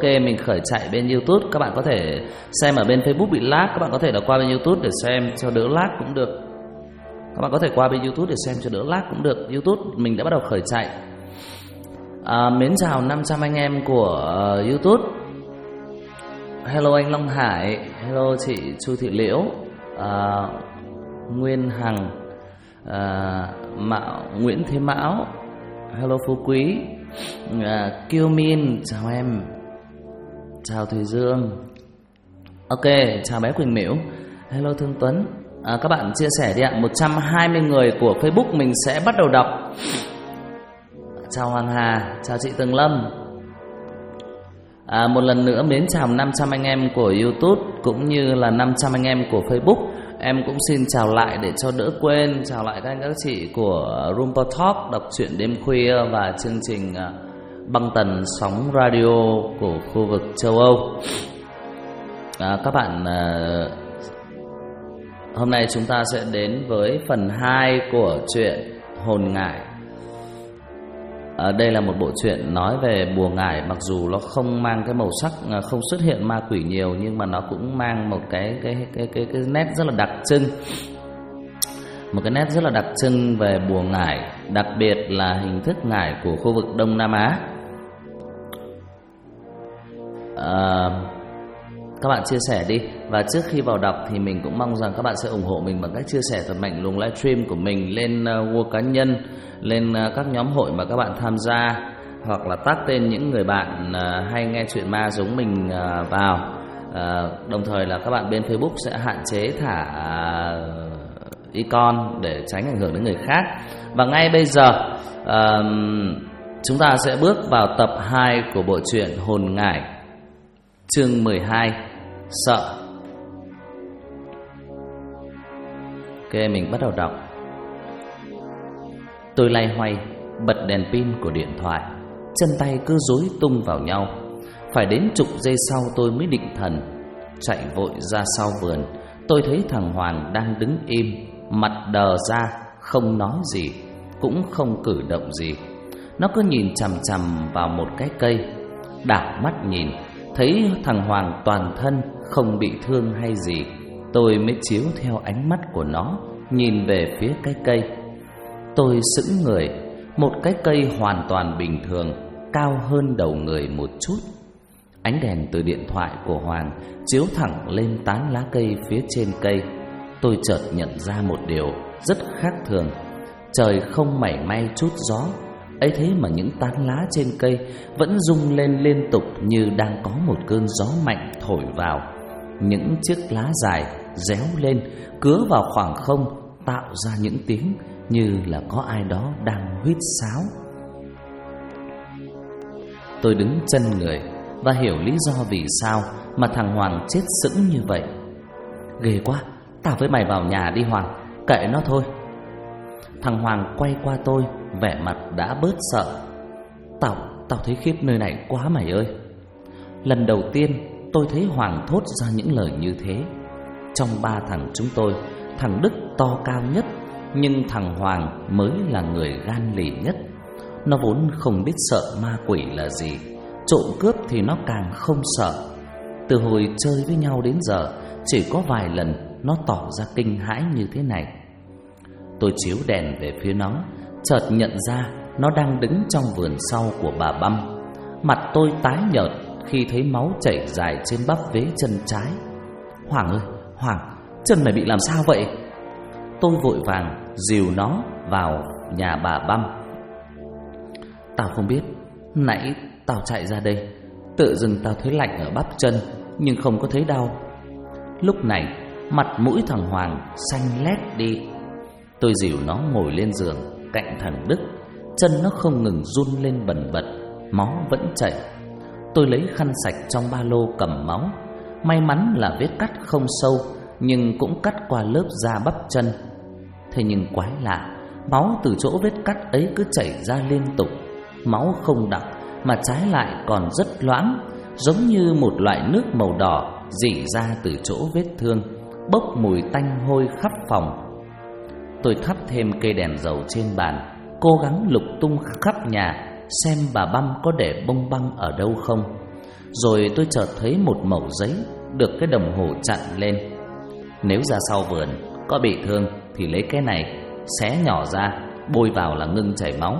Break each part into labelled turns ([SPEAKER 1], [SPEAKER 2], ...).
[SPEAKER 1] Ok, mình khởi chạy bên YouTube. Các bạn có thể xem ở bên Facebook bị lag, các bạn có thể là qua bên YouTube để xem cho đỡ lag cũng được. Các bạn có thể qua bên YouTube để xem cho đỡ lag cũng được. YouTube mình đã bắt đầu khởi chạy. Mến chào 500 anh em của YouTube. Hello anh Long Hải, hello chị Chu Thị Liễu, Nguyên Hằng, Nguyễn Thế Mão, hello Phú Quý, Kiêu Min, chào em, chào Thùy Dương. Ok, chào bé Quỳnh Miễu, hello Thương Tuấn. Các bạn chia sẻ đi ạ. 120 người của Facebook mình sẽ bắt đầu đọc. Chào Hoàng Hà, chào chị Tường Lâm. Một lần nữa mến chào 500 anh em của YouTube cũng như là 500 anh em của Facebook. Em cũng xin chào lại để cho đỡ quên. Chào lại các anh các chị của Rumpa Talk, đọc truyện đêm khuya và chương trình băng tần sóng radio của khu vực châu Âu. Các bạn, hôm nay chúng ta sẽ đến với phần 2 của truyện Hồn Ngải. Đây là một bộ truyện nói về bùa ngải, mặc dù nó không mang cái màu sắc, không xuất hiện ma quỷ nhiều, nhưng mà nó cũng mang một cái nét rất là đặc trưng. Một cái nét rất là đặc trưng về bùa ngải, đặc biệt là hình thức ngải của khu vực Đông Nam Á. Các bạn chia sẻ đi. Và trước khi vào đọc thì mình cũng mong rằng các bạn sẽ ủng hộ mình bằng cách chia sẻ thật mạnh luồng livestream của mình lên Word cá nhân, lên các nhóm hội mà các bạn tham gia, hoặc là tag tên những người bạn hay nghe chuyện ma giống mình vào. Đồng thời là các bạn bên Facebook sẽ hạn chế thả icon để tránh ảnh hưởng đến người khác. Và ngay bây giờ chúng ta sẽ bước vào tập 2 của bộ truyện Hồn Ngải, chương 12, sợ. Ok, mình bắt đầu đọc. Tôi loay hoay bật đèn pin của điện thoại, chân tay cứ rối tung vào nhau. Phải đến chục giây sau tôi mới định thần. Chạy vội ra sau vườn, tôi thấy thằng Hoàng đang đứng im, mặt đờ ra, không nói gì, cũng không cử động gì. Nó cứ nhìn chằm chằm vào một cái cây. Đảo mắt nhìn, thấy thằng Hoàng toàn thân không bị thương hay gì. Tôi mới chiếu theo ánh mắt của nó, nhìn về phía cái cây. Tôi sững người. Một cái cây hoàn toàn bình thường, cao hơn đầu người một chút. Ánh đèn từ điện thoại của Hoàng chiếu thẳng lên tán lá cây phía trên cây. Tôi chợt nhận ra một điều rất khác thường. Trời không mảy may chút gió, ấy thế mà những tán lá trên cây vẫn rung lên liên tục như đang có một cơn gió mạnh thổi vào. Những chiếc lá dài réo lên, cứa vào khoảng không, tạo ra những tiếng như là có ai đó đang huýt sáo. Tôi đứng chân người và hiểu lý do vì sao mà thằng Hoàng chết sững như vậy. Ghê quá, tao với mày vào nhà đi Hoàng, kệ nó thôi. Thằng Hoàng quay qua tôi, vẻ mặt đã bớt sợ. Tao thấy khiếp nơi này quá mày ơi. Lần đầu tiên tôi thấy Hoàng thốt ra những lời như thế. Trong ba thằng chúng tôi, thằng Đức to cao nhất, nhưng thằng Hoàng mới là người gan lì nhất. Nó vốn không biết sợ ma quỷ là gì, trộm cướp thì nó càng không sợ. Từ hồi chơi với nhau đến giờ, chỉ có vài lần nó tỏ ra kinh hãi như thế này. Tôi chiếu đèn về phía nó, chợt nhận ra nó đang đứng trong vườn sau của bà Băm. Mặt tôi tái nhợt khi thấy máu chảy dài trên bắp vế chân trái. Hoàng ơi, Hoàng, chân mày bị làm sao vậy? Tôi vội vàng dìu nó vào nhà bà Băm. Tao không biết, nãy tao chạy ra đây, tự dưng tao thấy lạnh ở bắp chân, nhưng không có thấy đau. Lúc này mặt mũi thằng Hoàng xanh lét đi. Tôi dìu nó ngồi lên giường cạnh thằng Đức. Chân nó không ngừng run lên bần bật, máu vẫn chảy. Tôi lấy khăn sạch trong ba lô cầm máu. May mắn là vết cắt không sâu, nhưng cũng cắt qua lớp da bắp chân. Thế nhưng quái lạ, máu từ chỗ vết cắt ấy cứ chảy ra liên tục. Máu không đặc mà trái lại còn rất loãng, giống như một loại nước màu đỏ rỉ ra từ chỗ vết thương, bốc mùi tanh hôi khắp phòng. Tôi thắp thêm cây đèn dầu trên bàn, cố gắng lục tung khắp nhà xem bà Băm có để bông băng ở đâu không. Rồi tôi chợt thấy một mẩu giấy được cái đồng hồ chặn lên. Nếu ra sau vườn có bị thương thì lấy cái này, xé nhỏ ra, bôi vào là ngưng chảy máu.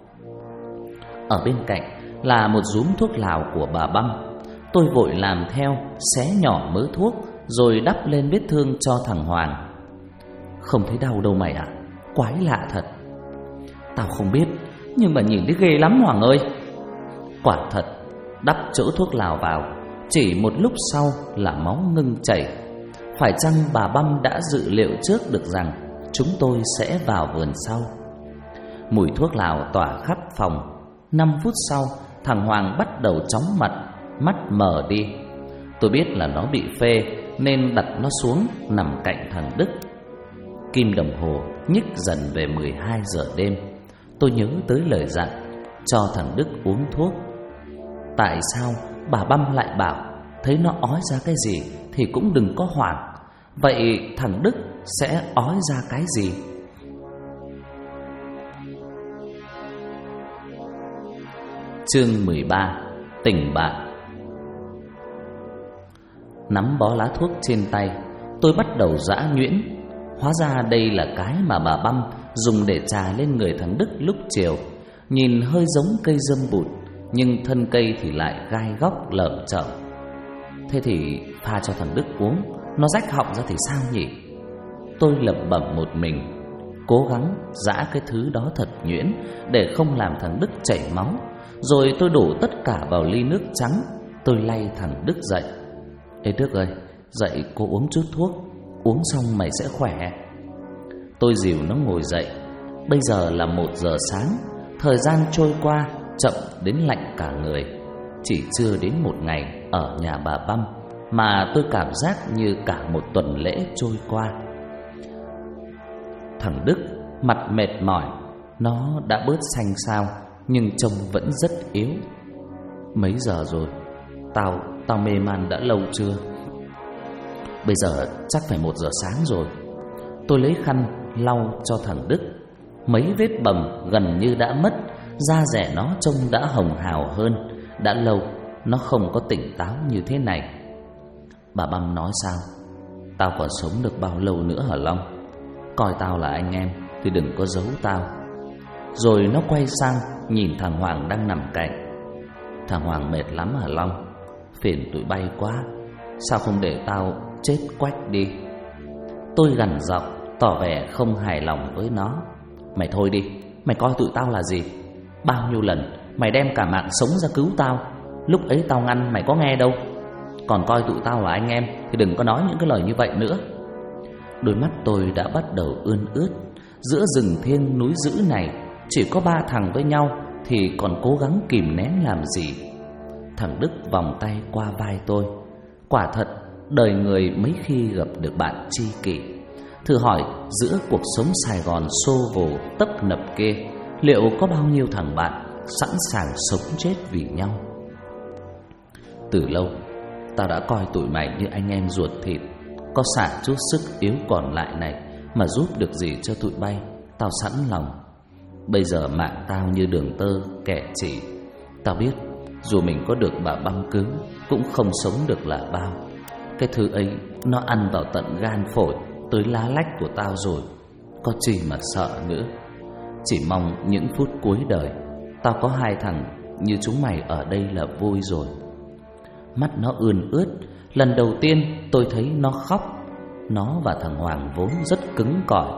[SPEAKER 1] Ở bên cạnh là một rúm thuốc lào của bà Băm. Tôi vội làm theo, xé nhỏ mớ thuốc rồi đắp lên vết thương cho thằng Hoàng. Không thấy đau đâu mày ạ. Quái lạ thật. Tao không biết, nhưng mà nhìn thấy ghê lắm Hoàng ơi. Quả thật, đắp chỗ thuốc lào vào, chỉ một lúc sau là máu ngưng chảy. Phải chăng bà Băm đã dự liệu trước được rằng chúng tôi sẽ vào vườn sau? Mùi thuốc lào tỏa khắp phòng. 5 phút sau, thằng Hoàng bắt đầu chóng mặt, mắt mờ đi. Tôi biết là nó bị phê nên đặt nó xuống nằm cạnh thằng Đức. Kim đồng hồ nhích dần về 12 giờ đêm. Tôi nhớ tới lời dặn cho thằng Đức uống thuốc. Tại sao bà Băm lại bảo thấy nó ói ra cái gì thì cũng đừng có hoảng? Vậy thằng Đức sẽ ói ra cái gì? Chương 13. Tình bạn. Nắm bó lá thuốc trên tay, tôi bắt đầu giã nhuyễn. Hóa ra đây là cái mà bà Băm dùng để chà lên người thằng Đức lúc chiều. Nhìn hơi giống cây dâm bụt, nhưng thân cây thì lại gai góc lởm chởm. Thế thì pha cho thằng Đức uống, nó rách họng ra thì sao nhỉ? Tôi lẩm bẩm một mình, cố gắng giã cái thứ đó thật nhuyễn để không làm thằng Đức chảy máu. Rồi tôi đổ tất cả vào ly nước trắng. Tôi lay thằng Đức dậy. Ê Đức ơi, dậy cô uống chút thuốc, uống xong mày sẽ khỏe. Tôi dìu nó ngồi dậy. Bây giờ là 1 giờ sáng. Thời gian trôi qua chậm đến lạnh cả người. Chỉ chưa đến 1 ngày ở nhà bà Băm mà tôi cảm giác như cả một tuần lễ trôi qua. Thằng Đức mặt mệt mỏi, nó đã bớt xanh xao nhưng trông vẫn rất yếu. Mấy giờ rồi? Tao mê man đã lâu chưa? Bây giờ chắc phải 1 giờ sáng rồi. Tôi lấy khăn lau cho thằng Đức. Mấy vết bầm gần như đã mất, da rẻ nó trông đã hồng hào hơn. Đã lâu nó không có tỉnh táo như thế này. Bà Băm nói sao? Tao còn sống được bao lâu nữa hả Long? Coi tao là anh em thì đừng có giấu tao. Rồi nó quay sang nhìn thằng Hoàng đang nằm cạnh. Thằng Hoàng mệt lắm hả Long? Phiền tụi bay quá. Sao không để tao chết quách đi? Tôi gằn giọng tỏ vẻ không hài lòng với nó. Mày thôi đi, mày coi tụi tao là gì? Bao nhiêu lần mày đem cả mạng sống ra cứu tao. Lúc ấy tao ngăn mày có nghe đâu. Còn coi tụi tao là anh em thì đừng có nói những cái lời như vậy nữa. Đôi mắt tôi đã bắt đầu ươn ướt. Giữa rừng thiêng núi dữ này chỉ có 3 thằng với nhau thì còn cố gắng kìm nén làm gì? Thằng Đức vòng tay qua vai tôi. Quả thật, đời người mấy khi gặp được bạn tri kỷ. Thử hỏi giữa cuộc sống Sài Gòn xô vồ tấp nập kia, liệu có bao nhiêu thằng bạn sẵn sàng sống chết vì nhau? Từ lâu tao đã coi tụi mày như anh em ruột thịt. Có xả chút sức yếu còn lại này mà giúp được gì cho tụi bay, tao sẵn lòng. Bây giờ mạng tao như đường tơ kẻ chỉ. Tao biết dù mình có được bà Băm cứu cũng không sống được là bao. Cái thứ ấy nó ăn vào tận gan phổi tới lá lách của tao rồi. Có gì mà sợ nữa. Chỉ mong những phút cuối đời tao có 2 thằng như chúng mày ở đây là vui rồi. Mắt nó ươn ướt. Lần đầu tiên tôi thấy nó khóc. Nó và thằng Hoàng vốn rất cứng cỏi.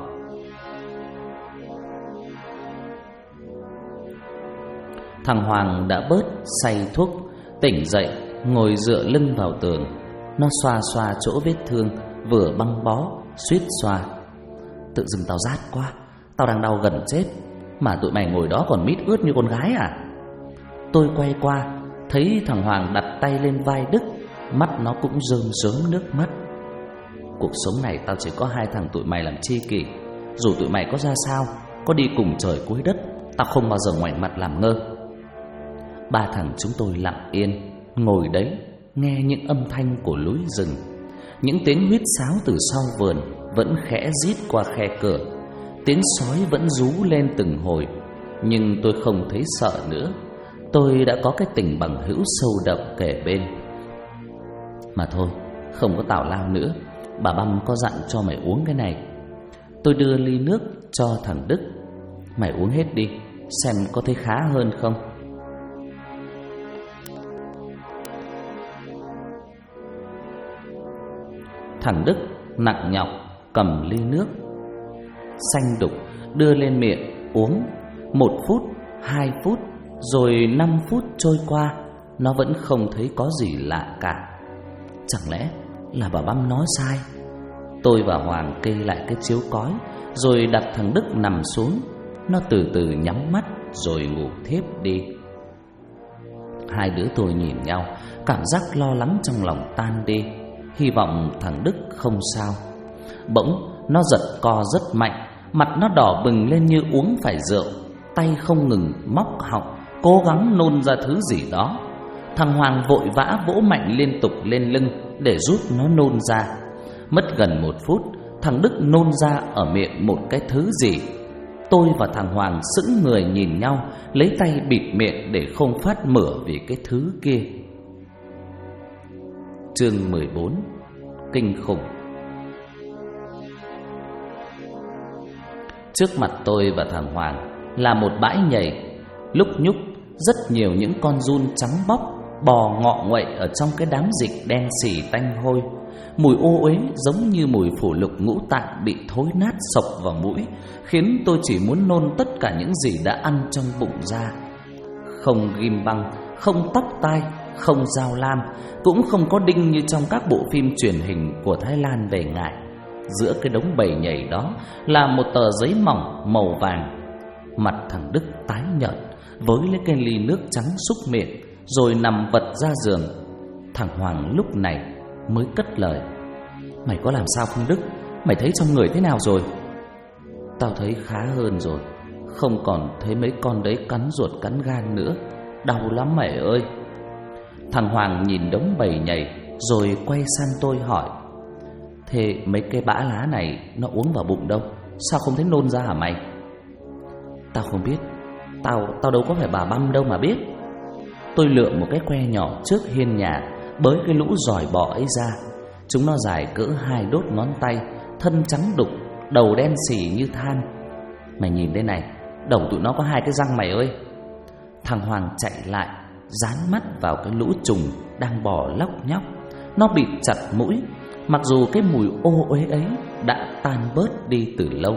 [SPEAKER 1] Thằng Hoàng đã bớt say thuốc, tỉnh dậy, ngồi dựa lưng vào tường. Nó xoa xoa chỗ vết thương, vừa băng bó, suýt xoa. Tự dưng tao rát quá, tao đang đau gần chết, mà tụi mày ngồi đó còn mít ướt như con gái à? Tôi quay qua, thấy thằng Hoàng đặt tay lên vai Đức, mắt nó cũng rơm rớm nước mắt. Cuộc sống này tao chỉ có 2 thằng tụi mày làm tri kỷ. Dù tụi mày có ra sao, có đi cùng trời cuối đất, tao không bao giờ ngoảnh mặt làm ngơ. 3 thằng chúng tôi lặng yên, ngồi đấy, nghe những âm thanh của núi rừng. Những tiếng huýt sáo từ sau vườn vẫn khẽ rít qua khe cửa. Tiếng sói vẫn rú lên từng hồi. Nhưng tôi không thấy sợ nữa. tôi đã có cái tình bằng hữu sâu đậm kề bên. Mà thôi, không có tào lao nữa, bà Băm có dặn cho mày uống cái này. Tôi đưa ly nước cho thằng Đức. Mày uống hết đi, xem có thấy khá hơn không. Thằng Đức nặng nhọc cầm ly nước xanh đục đưa lên miệng uống. 1 phút, 2 phút, rồi 5 phút trôi qua, nó vẫn không thấy có gì lạ cả. Chẳng lẽ là bà Băm nói sai? Tôi và Hoàng kê lại cái chiếu cói, rồi đặt thằng Đức nằm xuống. Nó từ từ nhắm mắt rồi ngủ thiếp đi. Hai đứa tôi nhìn nhau, cảm giác lo lắng trong lòng tan đi, hy vọng thằng Đức không sao. Bỗng nó giật co rất mạnh, mặt nó đỏ bừng lên như uống phải rượu, tay không ngừng móc họng, cố gắng nôn ra thứ gì đó. Thằng Hoàng vội vã vỗ mạnh liên tục lên lưng để giúp nó nôn ra. Mất gần 1 phút, thằng Đức nôn ra ở miệng một cái thứ gì. Tôi và thằng Hoàng sững người nhìn nhau, lấy tay bịt miệng để không phát mửa vì cái thứ kia. Chương 14: Kinh khủng. Trước mặt tôi và thằng Hoàng là một bãi nhầy, lúc nhúc rất nhiều những con giun trắng bóc bò ngọ nguậy ở trong cái đám dịch đen xì tanh hôi. Mùi ô uế giống như mùi phủ lục ngũ tạng bị thối nát sộc vào mũi, khiến tôi chỉ muốn nôn tất cả những gì đã ăn trong bụng ra. Không ghim băng, không tóc tai, không dao lam, cũng không có đinh như trong các bộ phim truyền hình của Thái Lan về ngại. Giữa cái đống bầy nhầy đó là một tờ giấy mỏng màu vàng. Mặt thằng Đức tái nhợt, với lấy cái ly nước trắng xúc miệng, rồi nằm vật ra giường. Thằng Hoàng lúc này mới cất lời: Mày có làm sao không Đức? Mày thấy trong người thế nào rồi? Tao thấy khá hơn rồi, không còn thấy mấy con đấy cắn ruột cắn gan nữa. Đau lắm mày ơi. Thằng Hoàng nhìn đống bầy nhầy rồi quay sang tôi hỏi: Thế mấy cái bã lá này nó uống vào bụng đâu? Sao không thấy nôn ra hả mày? Tao không biết, Tao đâu có phải bà Băm đâu mà biết. Tôi lượm một cái que nhỏ trước hiên nhà, bới cái lũ giòi bọ ấy ra. Chúng nó dài cỡ 2 đốt ngón tay, thân trắng đục, đầu đen xì như than. Mày nhìn đây này, đầu tụi nó có 2 cái răng mày ơi. Thằng Hoàng chạy lại, dán mắt vào cái lũ trùng đang bò lóc nhóc. Nó bịt chặt mũi, mặc dù cái mùi ô uế ấy đã tan bớt đi từ lâu.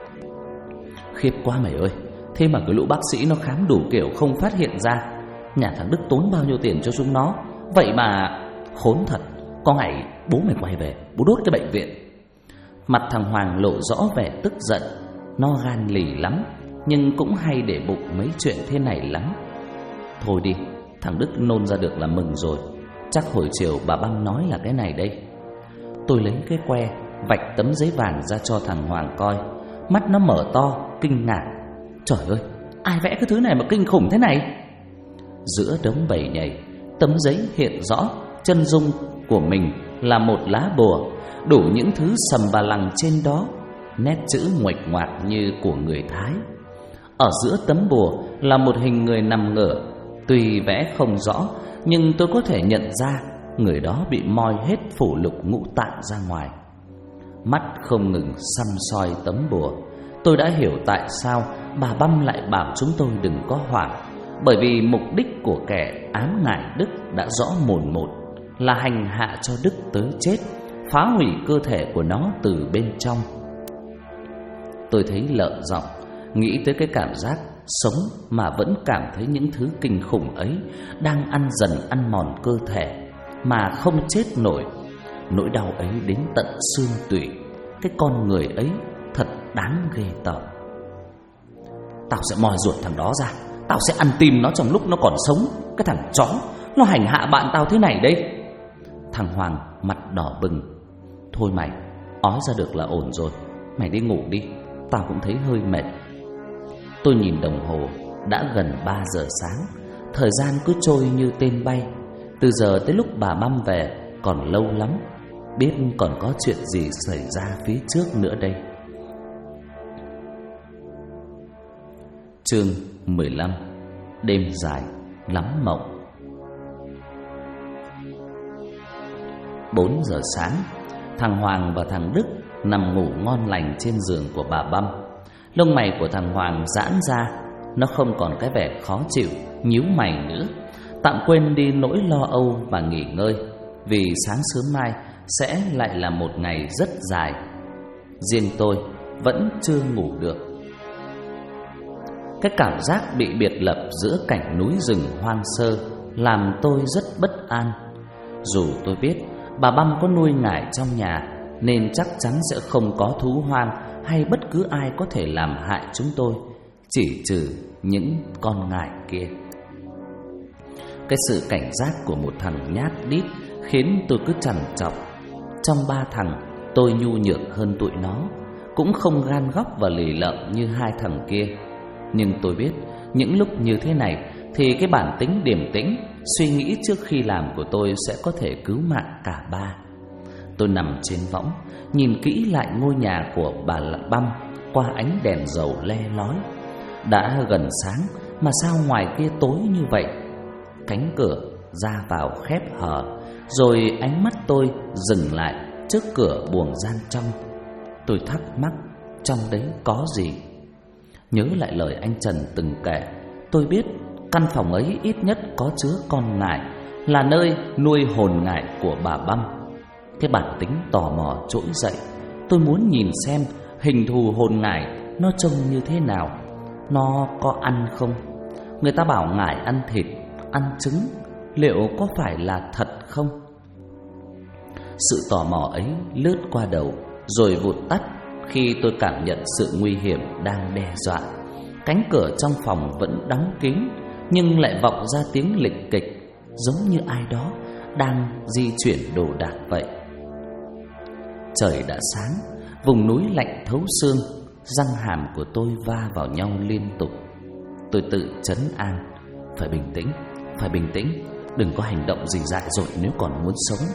[SPEAKER 1] Khiếp quá mày ơi. Thế mà cái lũ bác sĩ nó khám đủ kiểu không phát hiện ra. Nhà thằng Đức tốn bao nhiêu tiền cho chúng nó, vậy mà khốn thật. Có ngày bố mày quay về, bố đốt cái bệnh viện. Mặt thằng Hoàng lộ rõ vẻ tức giận. Nó gan lì lắm, nhưng cũng hay để bụng mấy chuyện thế này lắm. Thôi đi, thằng Đức nôn ra được là mừng rồi. Chắc hồi chiều bà Băm nói là cái này đây. Tôi lấy cái que, vạch tấm giấy vàng ra cho thằng Hoàng coi. Mắt nó mở to, kinh ngạc. Trời ơi, ai vẽ cái thứ này mà kinh khủng thế này? Giữa đống bầy nhầy, tấm giấy hiện rõ chân dung của mình là một lá bùa, đủ những thứ sầm bà lằng trên đó, nét chữ nguệch ngoạc như của người Thái. Ở giữa tấm bùa là một hình người nằm ngửa. Tuy vẽ không rõ, nhưng tôi có thể nhận ra người đó bị moi hết phủ lục ngũ tạng ra ngoài. Mắt không ngừng săm soi tấm bùa. Tôi đã hiểu tại sao bà Băm lại bảo chúng tôi đừng có hoảng. Bởi vì mục đích của kẻ ám ngại Đức đã rõ mồn một, là hành hạ cho Đức tới chết, phá hủy cơ thể của nó từ bên trong. Tôi thấy lợm giọng, nghĩ tới cái cảm giác sống mà vẫn cảm thấy những thứ kinh khủng ấy đang ăn dần ăn mòn cơ thể mà không chết nổi. Nỗi đau ấy đến tận xương tủy. Cái con người ấy thật đáng ghê tởm. Tao sẽ moi ruột thằng đó ra, tao sẽ ăn tim nó trong lúc nó còn sống. Cái thằng chó, nó hành hạ bạn tao thế này đây. Thằng Hoàng mặt đỏ bừng. Thôi mày, ói ra được là ổn rồi. Mày đi ngủ đi, tao cũng thấy hơi mệt. Tôi nhìn đồng hồ, đã gần 3 giờ sáng. Thời gian cứ trôi như tên bay. Từ giờ tới lúc bà Băm về còn lâu lắm. Biết còn có chuyện gì xảy ra phía trước nữa đây. Chương 15: Đêm dài. lắm mộng. 4 giờ sáng, thằng Hoàng và thằng Đức nằm ngủ ngon lành trên giường của bà Băm. Lông mày của thằng Hoàng giãn ra, nó không còn cái vẻ khó chịu, nhíu mày nữa, tạm quên đi nỗi lo âu và nghỉ ngơi, vì sáng sớm mai sẽ lại là một ngày rất dài. Riêng tôi vẫn chưa ngủ được. Cái cảm giác bị biệt lập giữa cảnh núi rừng hoang sơ làm tôi rất bất an. Dù tôi biết bà Băm có nuôi ngải trong nhà nên chắc chắn sẽ không có thú hoang hay bất cứ ai có thể làm hại chúng tôi, chỉ trừ những con ngải kia. Cái sự cảnh giác của một thằng nhát đít khiến tôi cứ trằn trọc. Trong 3 thằng, tôi nhu nhược hơn tụi nó, cũng không gan góc và lì lợm như 2 thằng kia. Nhưng tôi biết những lúc như thế này thì cái bản tính điềm tĩnh, suy nghĩ trước khi làm của tôi sẽ có thể cứu mạng cả 3. Tôi nằm trên võng, nhìn kỹ lại ngôi nhà của bà Băm qua ánh đèn dầu le lói. Đã gần sáng mà sao ngoài kia tối như vậy? Cánh cửa ra vào khép hờ, rồi ánh mắt tôi dừng lại trước cửa buồng gian trong. Tôi thắc mắc trong đấy có gì. Nhớ lại lời anh Trần từng kể, tôi biết căn phòng ấy ít nhất có chứa con ngải, là nơi nuôi hồn ngải của bà Băm. Cái bản tính tò mò trỗi dậy. Tôi muốn nhìn xem hình thù hồn ngải nó trông như thế nào, nó có ăn không. Người ta bảo ngải ăn thịt, ăn trứng, liệu có phải là thật không? Sự tò mò ấy lướt qua đầu rồi vụt tắt khi tôi cảm nhận sự nguy hiểm đang đe dọa. Cánh cửa trong phòng vẫn đóng kín, nhưng lại vọng ra tiếng lịch kịch, giống như ai đó đang di chuyển đồ đạc vậy. Trời đã sáng, vùng núi lạnh thấu xương, răng hàm của tôi va vào nhau liên tục. Tôi tự trấn an, phải bình tĩnh, đừng có hành động rình rại rồi nếu còn muốn sống.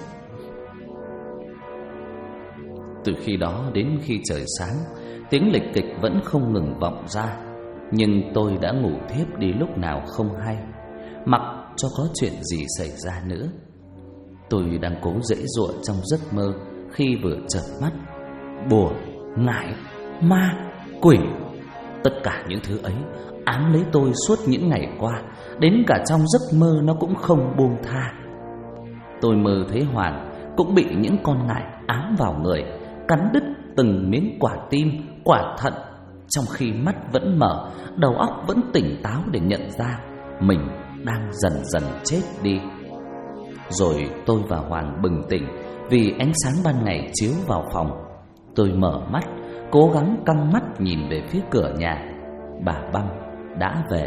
[SPEAKER 1] Từ khi đó đến khi trời sáng, tiếng lịch kịch vẫn không ngừng vọng ra, nhưng tôi đã ngủ thiếp đi lúc nào không hay, mặc cho có chuyện gì xảy ra nữa. Tôi đang cố giãy giụa trong giấc mơ khi vừa chợp mắt, bùa, ngải, ma, quỷ, tất cả những thứ ấy ám lấy tôi suốt những ngày qua, đến cả trong giấc mơ nó cũng không buông tha. Tôi mơ thấy Hoàng cũng bị những con ngải ám vào người, cắn đứt từng miếng quả tim, quả thận, trong khi mắt vẫn mở, đầu óc vẫn tỉnh táo để nhận ra mình đang dần dần chết đi. Rồi tôi và Hoàng bừng tỉnh vì ánh sáng ban ngày chiếu vào phòng. Tôi mở mắt, cố gắng căng mắt nhìn về phía cửa nhà. Bà Băm đã về.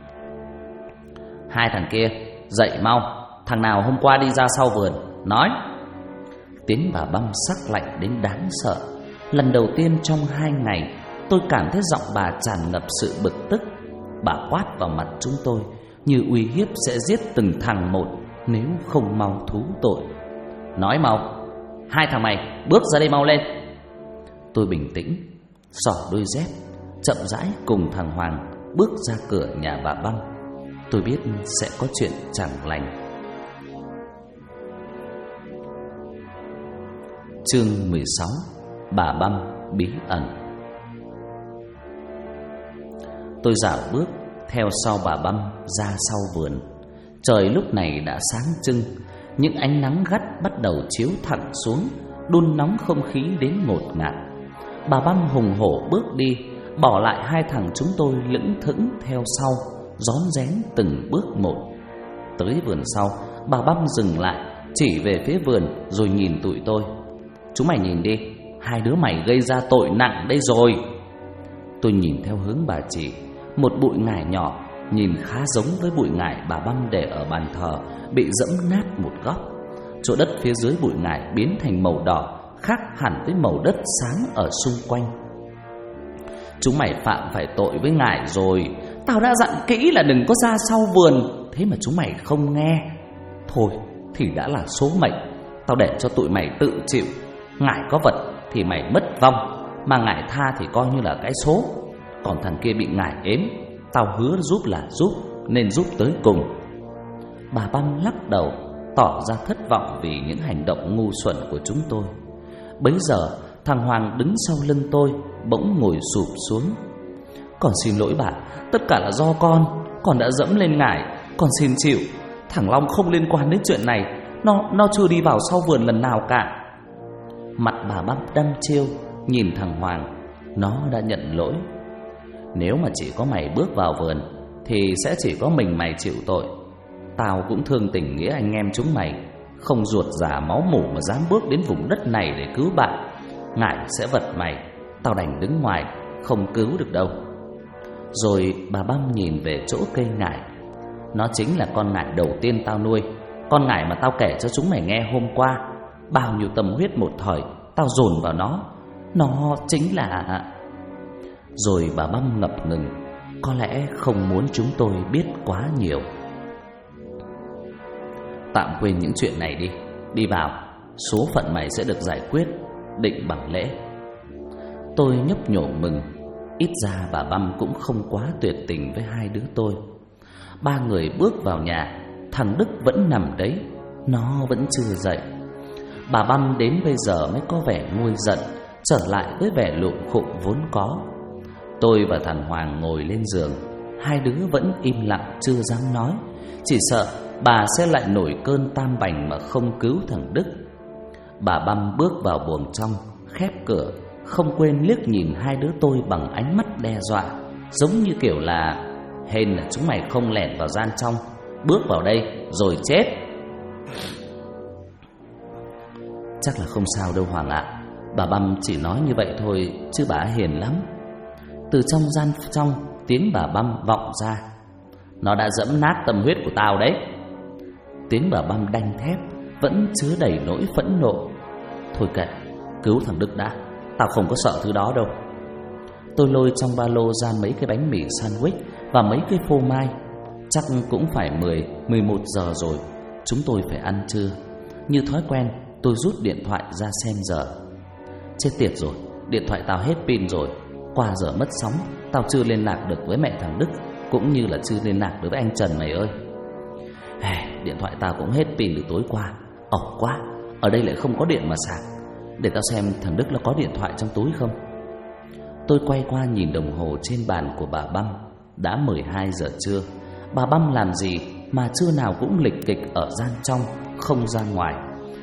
[SPEAKER 1] Hai thằng kia, dậy mau, thằng nào hôm qua đi ra sau vườn, nói. Tiếng bà Băm sắc lạnh đến đáng sợ. Lần đầu tiên trong 2 ngày, tôi cảm thấy giọng bà tràn ngập sự bực tức. Bà quát vào mặt chúng tôi như uy hiếp sẽ giết từng thằng một nếu không mau thú tội. Nói mau, hai thằng mày bước ra đây mau lên. Tôi bình tĩnh, xỏ đôi dép, chậm rãi cùng thằng Hoàng bước ra cửa nhà bà Băm. Tôi biết sẽ có chuyện chẳng lành. Chương 16: Bà Băm bí ẩn. Tôi dạo bước theo sau bà Băm ra sau vườn. Trời lúc này đã sáng trưng, những ánh nắng gắt bắt đầu chiếu thẳng xuống, đun nóng không khí đến ngột ngạt. Bà Băm hùng hổ bước đi, bỏ lại hai thằng chúng tôi lững thững theo sau, rón rén từng bước một. Tới vườn sau, bà Băm dừng lại, chỉ về phía vườn rồi nhìn tụi tôi. Chúng mày nhìn đi, hai đứa mày gây ra tội nặng đây rồi. Tôi nhìn theo hướng bà chỉ. Một bụi ngải nhỏ, nhìn khá giống với bụi ngải bà Băm để ở bàn thờ, bị dẫm nát một góc. Chỗ đất phía dưới bụi ngải biến thành màu đỏ, khác hẳn với màu đất sáng ở xung quanh. Chúng mày phạm phải tội với ngải rồi. Tao đã dặn kỹ là đừng có ra sau vườn, thế mà chúng mày không nghe. Thôi thì đã là số mệnh, tao để cho tụi mày tự chịu. Ngải có vật thì mày mất vong, mà ngải tha thì coi như là cái số. Còn thằng kia bị ngải ếm, tao hứa giúp là giúp, nên giúp tới cùng. Bà Băm lắc đầu, tỏ ra thất vọng vì những hành động ngu xuẩn của chúng tôi. Bấy giờ thằng Hoàng đứng sau lưng tôi bỗng ngồi sụp xuống. Con xin lỗi bà, tất cả là do con đã dẫm lên ngải, con xin chịu. Thằng Long không liên quan đến chuyện này, nó chưa đi vào sau vườn lần nào cả. Mặt bà Băm đăm chiêu nhìn thằng Hoàng, nó đã nhận lỗi. Nếu mà chỉ có mày bước vào vườn thì sẽ chỉ có mình mày chịu tội. Tao cũng thương tình nghĩa anh em chúng mày, không ruột già máu mủ mà dám bước đến vùng đất này để cứu bạn. Ngải sẽ vật mày, tao đành đứng ngoài, không cứu được đâu. Rồi bà Băm nhìn về chỗ cây ngải. Nó chính là con ngải đầu tiên tao nuôi, con ngải mà tao kể cho chúng mày nghe hôm qua. Bao nhiêu tâm huyết một thời tao dồn vào nó chính là... Rồi bà Băm ngập ngừng, có lẽ không muốn chúng tôi biết quá nhiều. Tạm quên những chuyện này đi, đi vào, số phận mày sẽ được giải quyết, định bằng lễ. Tôi nhấp nhổ mừng, ít ra bà Băm cũng không quá tuyệt tình với hai đứa tôi. Ba người bước vào nhà, thằng Đức vẫn nằm đấy, nó vẫn chưa dậy. Bà Băm đến bây giờ mới có vẻ nguôi giận, trở lại với vẻ lụm khụm vốn có. Tôi và thằng Hoàng ngồi lên giường, hai đứa vẫn im lặng chưa dám nói, chỉ sợ bà sẽ lại nổi cơn tam bành mà không cứu thằng Đức. Bà Băm bước vào buồng trong, khép cửa, không quên liếc nhìn hai đứa tôi bằng ánh mắt đe dọa, giống như kiểu là hên là chúng mày không lẻn vào gian trong, bước vào đây rồi chết. Chắc là không sao đâu Hoàng ạ, bà Băm chỉ nói như vậy thôi chứ bà hiền lắm. Từ trong gian trong, tiếng bà Băm vọng ra. Nó đã dẫm nát tâm huyết của tao đấy. Tiếng bà Băm đanh thép vẫn chứa đầy nỗi phẫn nộ. Thôi kệ, cứu thằng Đức đã, tao không có sợ thứ đó đâu. Tôi lôi trong ba lô ra mấy cái bánh mì sandwich và mấy cái phô mai. Chắc cũng phải 10-11 giờ rồi, chúng tôi phải ăn trưa. Như thói quen, tôi rút điện thoại ra xem giờ. Chết tiệt rồi, điện thoại tao hết pin rồi. Qua giờ mất sóng, tao chưa liên lạc được với mẹ thằng Đức, cũng như là chưa liên lạc được với anh Trần mày ơi. Điện thoại tao cũng hết pin từ tối qua. Ẩu quá, ở đây lại không có điện mà sạc. Để tao xem thằng Đức nó có điện thoại trong túi không. Tôi quay qua nhìn đồng hồ trên bàn của bà Băm. Đã 12 giờ trưa. Bà Băm làm gì mà trưa nào cũng lịch kịch ở gian trong, không ra ngoài.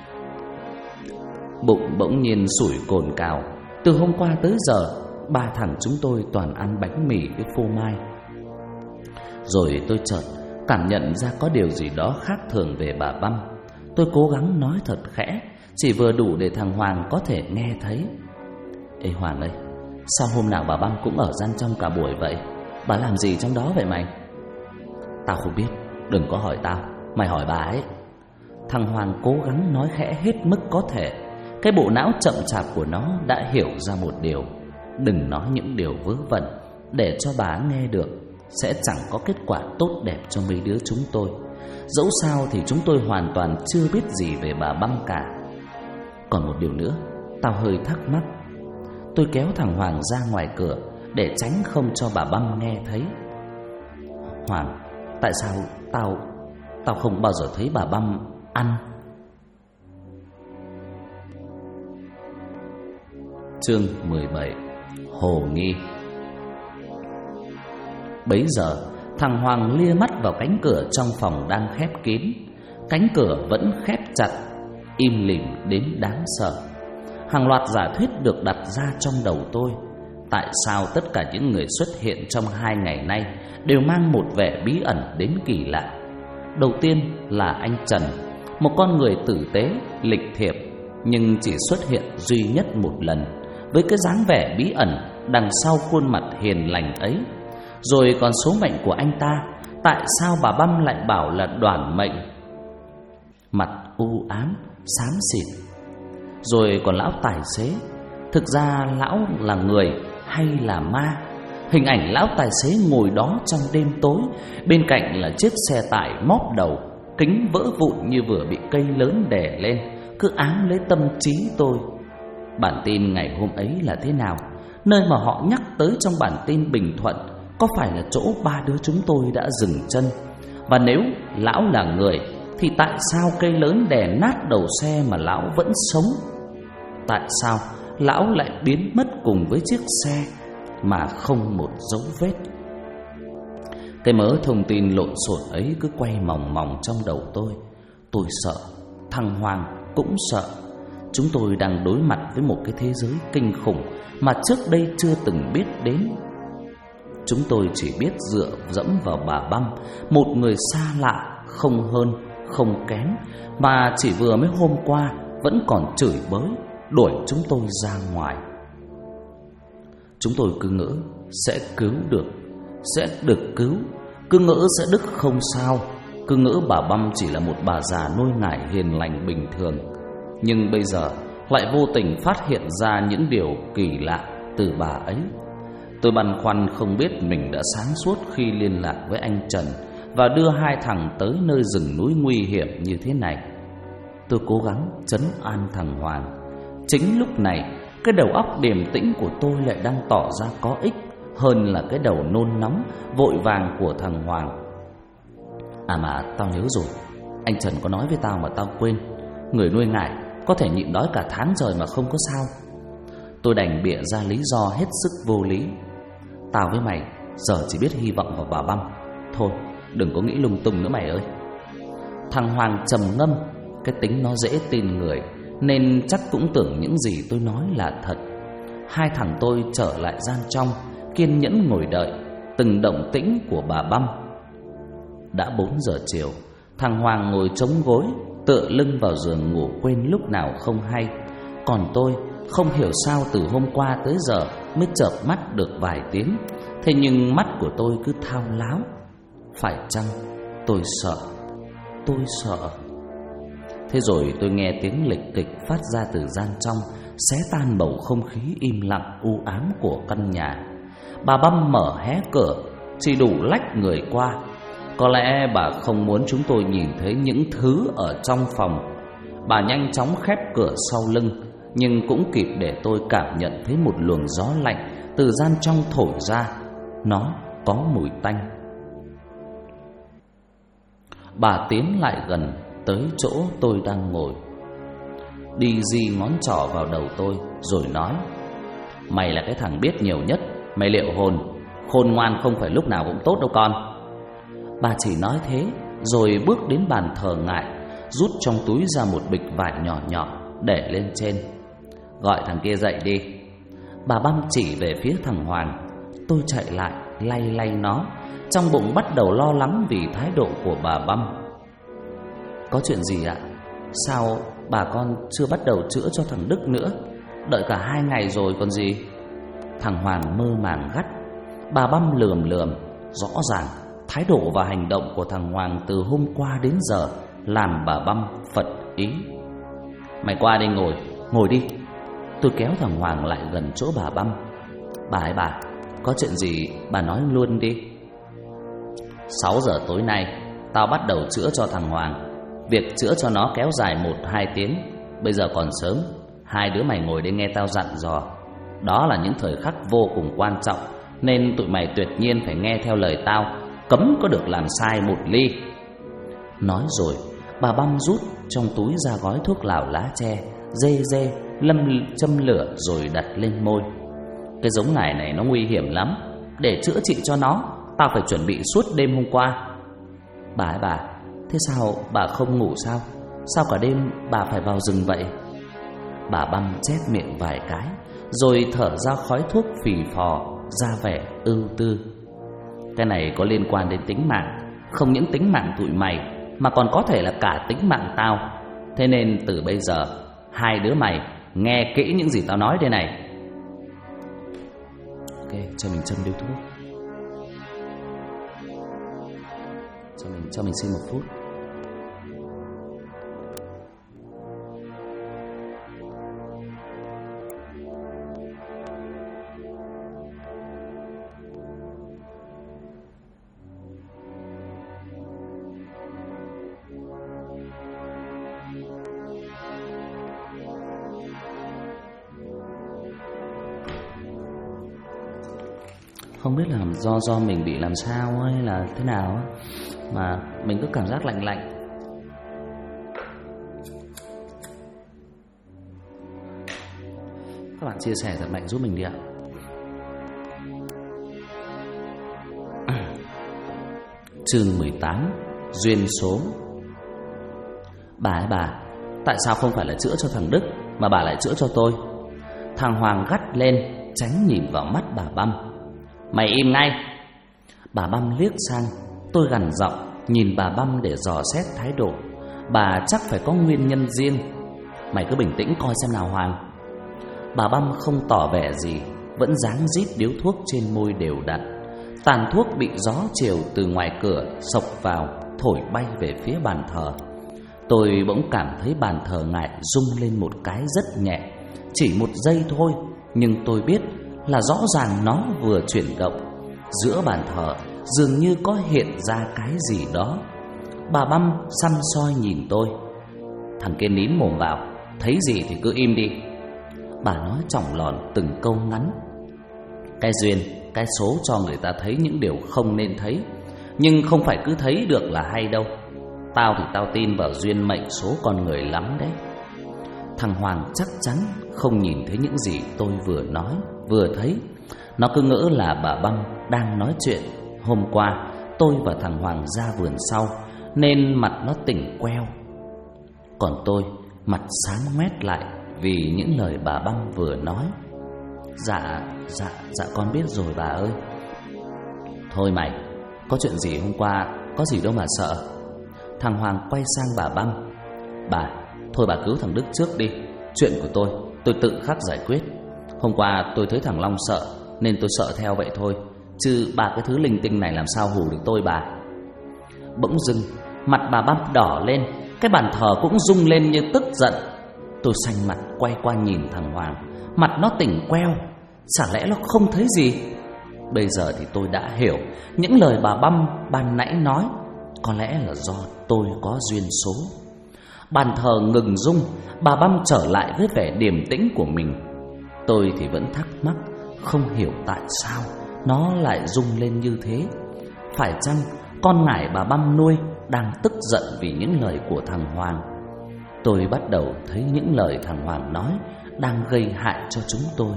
[SPEAKER 1] Bụng bỗng nhiên sủi cồn cào. Từ hôm qua tới giờ, ba thằng chúng tôi toàn ăn bánh mì với phô mai. Rồi tôi chợt cảm nhận ra có điều gì đó khác thường về bà Băm. Tôi cố gắng nói thật khẽ, chỉ vừa đủ để thằng Hoàng có thể nghe thấy. Ê Hoàng ơi, sao hôm nào bà Băm cũng ở gian trong cả buổi vậy? Bà làm gì trong đó vậy mày? Tao không biết, đừng có hỏi tao, mày hỏi bà ấy. Thằng Hoàng cố gắng nói khẽ hết mức có thể. Cái bộ não chậm chạp của nó đã hiểu ra một điều: đừng nói những điều vớ vẩn, để cho bà nghe được sẽ chẳng có kết quả tốt đẹp cho mấy đứa chúng tôi. Dẫu sao thì chúng tôi hoàn toàn chưa biết gì về bà Băm cả. Còn một điều nữa, tao hơi thắc mắc. Tôi kéo thằng Hoàng ra ngoài cửa để tránh không cho bà Băm nghe thấy. Hoàng, tại sao tao không bao giờ thấy bà Băm ăn? Chương 17: Hồ nghi. Bấy giờ thằng Hoàng lia mắt vào cánh cửa trong phòng đang khép kín. Cánh cửa vẫn khép chặt, im lìm đến đáng sợ. Hàng loạt giả thuyết được đặt ra trong đầu tôi. Tại sao tất cả những người xuất hiện trong 2 ngày nay đều mang một vẻ bí ẩn đến kỳ lạ? Đầu tiên là anh Trần, một con người tử tế, lịch thiệp, nhưng chỉ xuất hiện duy nhất một lần, với cái dáng vẻ bí ẩn đằng sau khuôn mặt hiền lành ấy. Rồi còn số mệnh của anh ta, tại sao bà Băm lại bảo là đoản mệnh? Mặt u ám, xám xịt. Rồi còn lão tài xế, thực ra lão là người hay là ma? Hình ảnh lão tài xế ngồi đó trong đêm tối, bên cạnh là chiếc xe tải móp đầu, kính vỡ vụn như vừa bị cây lớn đè lên, cứ ám lấy tâm trí tôi. Bản tin ngày hôm ấy là thế nào? Nơi mà họ nhắc tới trong bản tin Bình Thuận có phải là chỗ ba đứa chúng tôi đã dừng chân? Và nếu lão là người thì tại sao cây lớn đè nát đầu xe mà lão vẫn sống? Tại sao lão lại biến mất cùng với chiếc xe mà không một dấu vết? Cái mớ thông tin lộn xộn ấy cứ quay mòng mòng trong đầu tôi. Tôi sợ, thằng Hoàng cũng sợ. Chúng tôi đang đối mặt với một cái thế giới kinh khủng mà trước đây chưa từng biết đến. Chúng tôi chỉ biết dựa dẫm vào bà Băm, một người xa lạ, không hơn, không kém, mà chỉ vừa mới hôm qua vẫn còn chửi bới, đuổi chúng tôi ra ngoài. Chúng tôi cứ ngỡ sẽ cứu được, sẽ được cứu, cứ ngỡ sẽ đứt không sao, cứ ngỡ bà Băm chỉ là một bà già nôi nải hiền lành bình thường. Nhưng bây giờ lại vô tình phát hiện ra những điều kỳ lạ từ bà ấy. Tôi băn khoăn không biết mình đã sáng suốt khi liên lạc với anh Trần và đưa hai thằng tới nơi rừng núi nguy hiểm như thế này. Tôi cố gắng trấn an thằng Hoàng. Chính lúc này, cái đầu óc điềm tĩnh của tôi lại đang tỏ ra có ích hơn là cái đầu nôn nóng, vội vàng của thằng Hoàng. À mà tao nhớ rồi, anh Trần có nói với tao mà tao quên. Người nuôi ngải có thể nhịn đói cả tháng trời mà không có sao. Tôi đành bịa ra lý do hết sức vô lý. Tao với mày giờ chỉ biết hy vọng vào bà Băm. Thôi đừng có nghĩ lung tung nữa mày ơi. Thằng Hoàng trầm ngâm. Cái tính nó dễ tin người nên chắc cũng tưởng những gì tôi nói là thật. Hai thằng tôi trở lại gian trong, kiên nhẫn ngồi đợi từng động tĩnh của bà Băm. Đã 4 giờ chiều, thằng Hoàng ngồi chống gối, tựa lưng vào giường ngủ quên lúc nào không hay. Còn tôi không hiểu sao từ hôm qua tới giờ mới chợp mắt được vài tiếng. Thế nhưng mắt của tôi cứ thao láo. Phải chăng tôi sợ? Tôi sợ. Thế rồi tôi nghe tiếng lịch kịch phát ra từ gian trong, xé tan bầu không khí im lặng u ám của căn nhà. Bà Băm mở hé cửa, chỉ đủ lách người qua. Có lẽ bà không muốn chúng tôi nhìn thấy những thứ ở trong phòng. Bà nhanh chóng khép cửa sau lưng, nhưng cũng kịp để tôi cảm nhận thấy một luồng gió lạnh từ gian trong thổi ra. Nó có mùi tanh. Bà tiến lại gần tới chỗ tôi đang ngồi, đi di ngón trỏ vào đầu tôi rồi nói: Mày là cái thằng biết nhiều nhất, mày liệu hồn. Khôn ngoan không phải lúc nào cũng tốt đâu con. Bà chỉ nói thế rồi bước đến bàn thờ ngải, rút trong túi ra một bịch vải nhỏ nhỏ để lên trên. Gọi thằng kia dậy đi. Bà Băm chỉ về phía thằng Hoàng. Tôi chạy lại lay lay nó, trong bụng bắt đầu lo lắng vì thái độ của bà Băm. Có chuyện gì ạ? Sao bà con chưa bắt đầu chữa cho thằng Đức nữa? Đợi cả 2 ngày rồi còn gì? Thằng Hoàng mơ màng gắt. Bà Băm lườm lườm. Rõ ràng thái độ và hành động của thằng Hoàng từ hôm qua đến giờ làm bà Băm phật ý. Mày qua đây ngồi, ngồi đi. Tôi kéo thằng Hoàng lại gần chỗ bà Băm. Bà ơi bà, có chuyện gì bà nói luôn đi. 6 giờ tối nay tao bắt đầu chữa cho thằng Hoàng. Việc chữa cho nó kéo dài 1-2 tiếng. Bây giờ còn sớm, hai đứa mày ngồi đây nghe tao dặn dò. Đó là những thời khắc vô cùng quan trọng, nên tụi mày tuyệt nhiên phải nghe theo lời tao, cấm có được làm sai một ly. Nói rồi, bà Băm rút trong túi ra gói thuốc lào lá tre, dê châm lửa rồi đặt lên môi. Cái giống ngải này nó nguy hiểm lắm. Để chữa trị cho nó, tao phải chuẩn bị suốt đêm hôm qua. Bà ơi bà, thế sao bà không ngủ sao? Sao cả đêm bà phải vào rừng vậy? Bà Băm chép miệng vài cái, rồi thở ra khói thuốc phì phò, ra vẻ ưu tư. Cái này có liên quan đến tính mạng. Không những tính mạng tụi mày, mà còn có thể là cả tính mạng tao. Thế nên từ bây giờ, hai đứa mày nghe kỹ những gì tao nói đây này. Ok, cho mình châm điếu thuốc. Cho mình xin 1 phút. Không biết là do mình bị làm sao hay là thế nào mà mình cứ cảm giác lạnh lạnh. Các bạn chia sẻ thật mạnh giúp mình đi ạ. Chương 18. Duyên số. Bà ơi bà, tại sao không phải là chữa cho thằng Đức mà bà lại chữa cho tôi? Thằng Hoàng gắt lên, tránh nhìn vào mắt bà Băm. Mày im ngay! Bà Băm liếc sang, tôi gằn giọng nhìn bà Băm để dò xét thái độ. Bà chắc phải có nguyên nhân riêng. Mày cứ bình tĩnh coi xem nào Hoàng. Bà Băm không tỏ vẻ gì, vẫn dáng rít điếu thuốc trên môi đều đặn. Tàn thuốc bị gió chiều từ ngoài cửa xộc vào, thổi bay về phía bàn thờ. Tôi bỗng cảm thấy bàn thờ ngại rung lên một cái rất nhẹ. Chỉ một giây thôi, nhưng tôi biết là rõ ràng nó vừa chuyển động. Giữa bàn thờ dường như có hiện ra cái gì đó. Bà Băm săm soi nhìn tôi. Thằng kia nín mồm vào, thấy gì thì cứ im đi. Bà nói chỏng lòn từng câu ngắn. Cái duyên, cái số cho người ta thấy những điều không nên thấy, nhưng không phải cứ thấy được là hay đâu. Tao thì tao tin vào duyên mệnh số con người lắm đấy. Thằng Hoàng chắc chắn không nhìn thấy những gì tôi vừa nói, vừa thấy. Nó cứ ngỡ là bà Băm đang nói chuyện. Hôm qua tôi và thằng Hoàng ra vườn sau, nên mặt nó tỉnh queo. Còn tôi mặt sáng ngoét lại vì những lời bà Băm vừa nói. Dạ con biết rồi bà ơi. Thôi mày, có chuyện gì hôm qua, có gì đâu mà sợ. Thằng Hoàng quay sang bà Băm. Bà, thôi bà cứu thằng Đức trước đi. Chuyện của tôi tự khắc giải quyết. Hôm qua tôi thấy thằng Long sợ, nên tôi sợ theo vậy thôi. Chứ bà cái thứ linh tinh này làm sao hù được tôi bà. Bỗng dưng mặt bà Băm đỏ lên, cái bàn thờ cũng rung lên như tức giận. Tôi xanh mặt quay qua nhìn thằng Hoàng. Mặt nó tỉnh queo, chả lẽ nó không thấy gì? Bây giờ thì tôi đã hiểu những lời bà Băm ban nãy nói. Có lẽ là do tôi có duyên số. Bàn thờ ngừng rung, bà Băm trở lại với vẻ điềm tĩnh của mình. Tôi thì vẫn thắc mắc, không hiểu tại sao nó lại rung lên như thế. Phải chăng con ngải bà Băm nuôi đang tức giận vì những lời của thằng Hoàng? Tôi bắt đầu thấy những lời thằng Hoàng nói đang gây hại cho chúng tôi.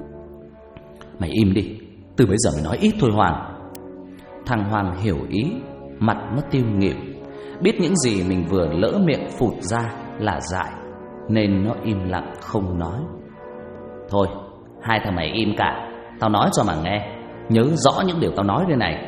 [SPEAKER 1] Mày im đi, từ bây giờ mày nói ít thôi Hoàng. Thằng Hoàng hiểu ý, mặt nó tiêu nghỉu. Biết những gì mình vừa lỡ miệng phụt ra là dại, nên nó im lặng không nói. Thôi, hai thằng mày im cả, tao nói cho mà nghe. Nhớ rõ những điều tao nói đây này.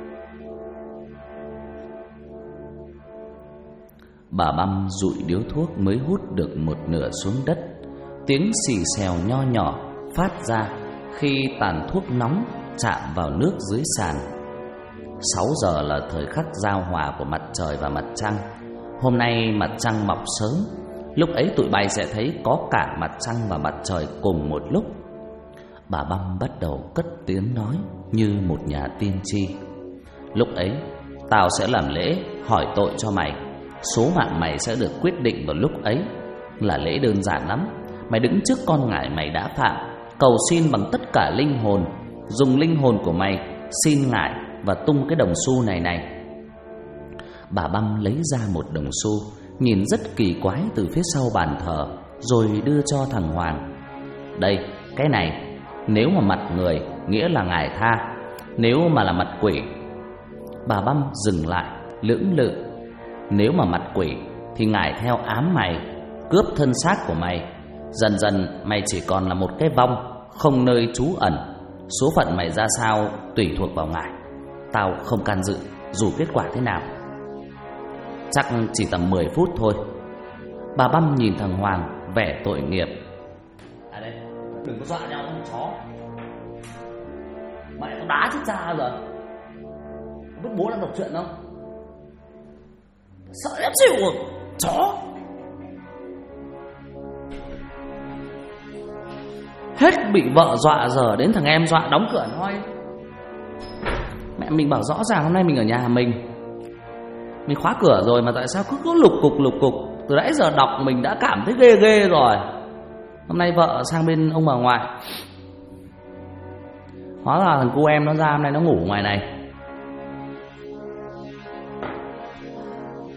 [SPEAKER 1] Bà Băm dụi điếu thuốc mới hút được một nửa xuống đất. Tiếng xì xèo nho nhỏ phát ra khi tàn thuốc nóng chạm vào nước dưới sàn. 6 giờ là thời khắc giao hòa của mặt trời và mặt trăng. Hôm nay mặt trăng mọc sớm. Lúc ấy tụi bay sẽ thấy có cả mặt trăng và mặt trời cùng một lúc. Bà Băm bắt đầu cất tiếng nói như một nhà tiên tri. Lúc ấy tao sẽ làm lễ hỏi tội cho mày. Số mạng mày sẽ được quyết định vào lúc ấy. Là lễ đơn giản lắm. Mày đứng trước con ngải mày đã phạm, cầu xin bằng tất cả linh hồn. Dùng linh hồn của mày xin ngải và tung cái đồng xu này này. Bà Băm lấy ra một đồng xu, nhìn rất kỳ quái từ phía sau bàn thờ, rồi đưa cho thằng Hoàng. Đây, cái này, nếu mà mặt người nghĩa là ngài tha, nếu mà là mặt quỷ. Bà Băm dừng lại, lưỡng lự. Nếu mà mặt quỷ thì ngài theo ám mày, cướp thân xác của mày. Dần dần mày chỉ còn là một cái vong, không nơi trú ẩn. Số phận mày ra sao tùy thuộc vào ngài. Tao không can dự dù kết quả thế nào. Chắc chỉ tầm 10 phút thôi. Bà Băm nhìn thằng Hoàng vẻ tội nghiệp. À đây, đừng có dọa nhau con chó. Mày có đá chết cha rồi. Biết bố đang đọc chuyện không? Sợ ép xỉu rồi, chó. Hết bị vợ dọa giờ đến thằng em dọa đóng cửa thôi. Mẹ mình bảo rõ ràng hôm nay mình ở nhà mình khóa cửa rồi mà tại sao cứ lục cục. Từ nãy giờ đọc mình đã cảm thấy ghê ghê rồi. Hôm nay vợ sang bên ông bà ngoại. Hóa ra thằng cô em nó ra hôm nay nó ngủ ngoài này.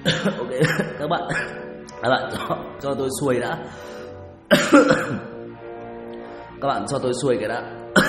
[SPEAKER 1] Ok, các bạn cho tôi xuôi đã. Các bạn cho tôi xuôi cái đã.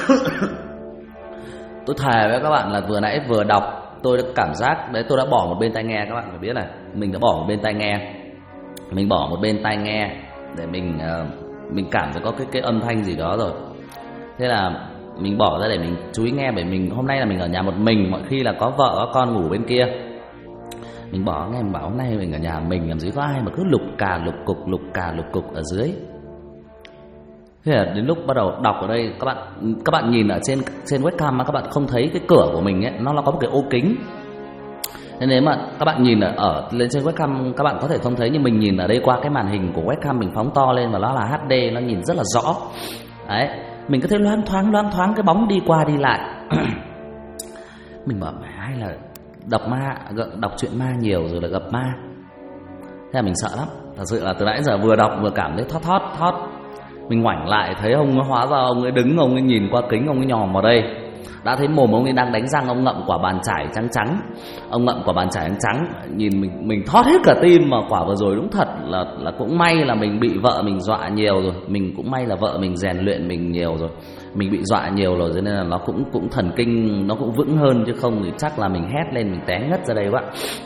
[SPEAKER 1] Tôi thề với các bạn là vừa nãy vừa đọc tôi đã cảm giác đấy, tôi đã bỏ một bên tai nghe. Các bạn phải biết này, mình đã bỏ một bên tai nghe. Mình bỏ một bên tai nghe để mình cảm thấy có cái âm thanh gì đó rồi. Thế là mình bỏ ra để mình chú ý nghe, bởi mình hôm nay là mình ở nhà một mình, mọi khi là có vợ có con ngủ bên kia. Mình bỏ nghe, mình bảo hôm nay mình ở nhà mình làm gì có ai mà cứ lục cà lục cục ở dưới. Thế là đến lúc bắt đầu đọc ở đây, các bạn nhìn ở trên webcam mà các bạn không thấy cái cửa của mình ấy, nó có một cái ô kính. Nên nếu mà các bạn nhìn ở lên trên webcam các bạn có thể không thấy, nhưng mình nhìn ở đây qua cái màn hình của webcam mình phóng to lên và nó là HD, nó nhìn rất là rõ. Đấy, mình có thể loáng thoáng cái bóng đi qua đi lại. Mình bảo hay là đọc truyện ma nhiều rồi là gặp ma. Thế là mình sợ lắm. Thật sự là từ nãy giờ vừa đọc vừa cảm thấy thót. Mình ngoảnh lại thấy ông ấy, hóa ra ông ấy đứng, ông ấy nhìn qua kính, ông ấy nhòm vào đây. Đã thấy mồm ông ấy đang đánh răng, ông ngậm quả bàn chải trắng. Ông ngậm quả bàn chải trắng, nhìn mình thót hết cả tim. Mà quả vừa rồi đúng thật là cũng may là mình bị vợ mình dọa nhiều rồi. Mình cũng may là vợ mình rèn luyện mình nhiều rồi. Mình bị dọa nhiều rồi cho nên là nó cũng thần kinh nó cũng vững hơn, chứ không thì chắc là mình hét lên mình té ngất ra đây quá.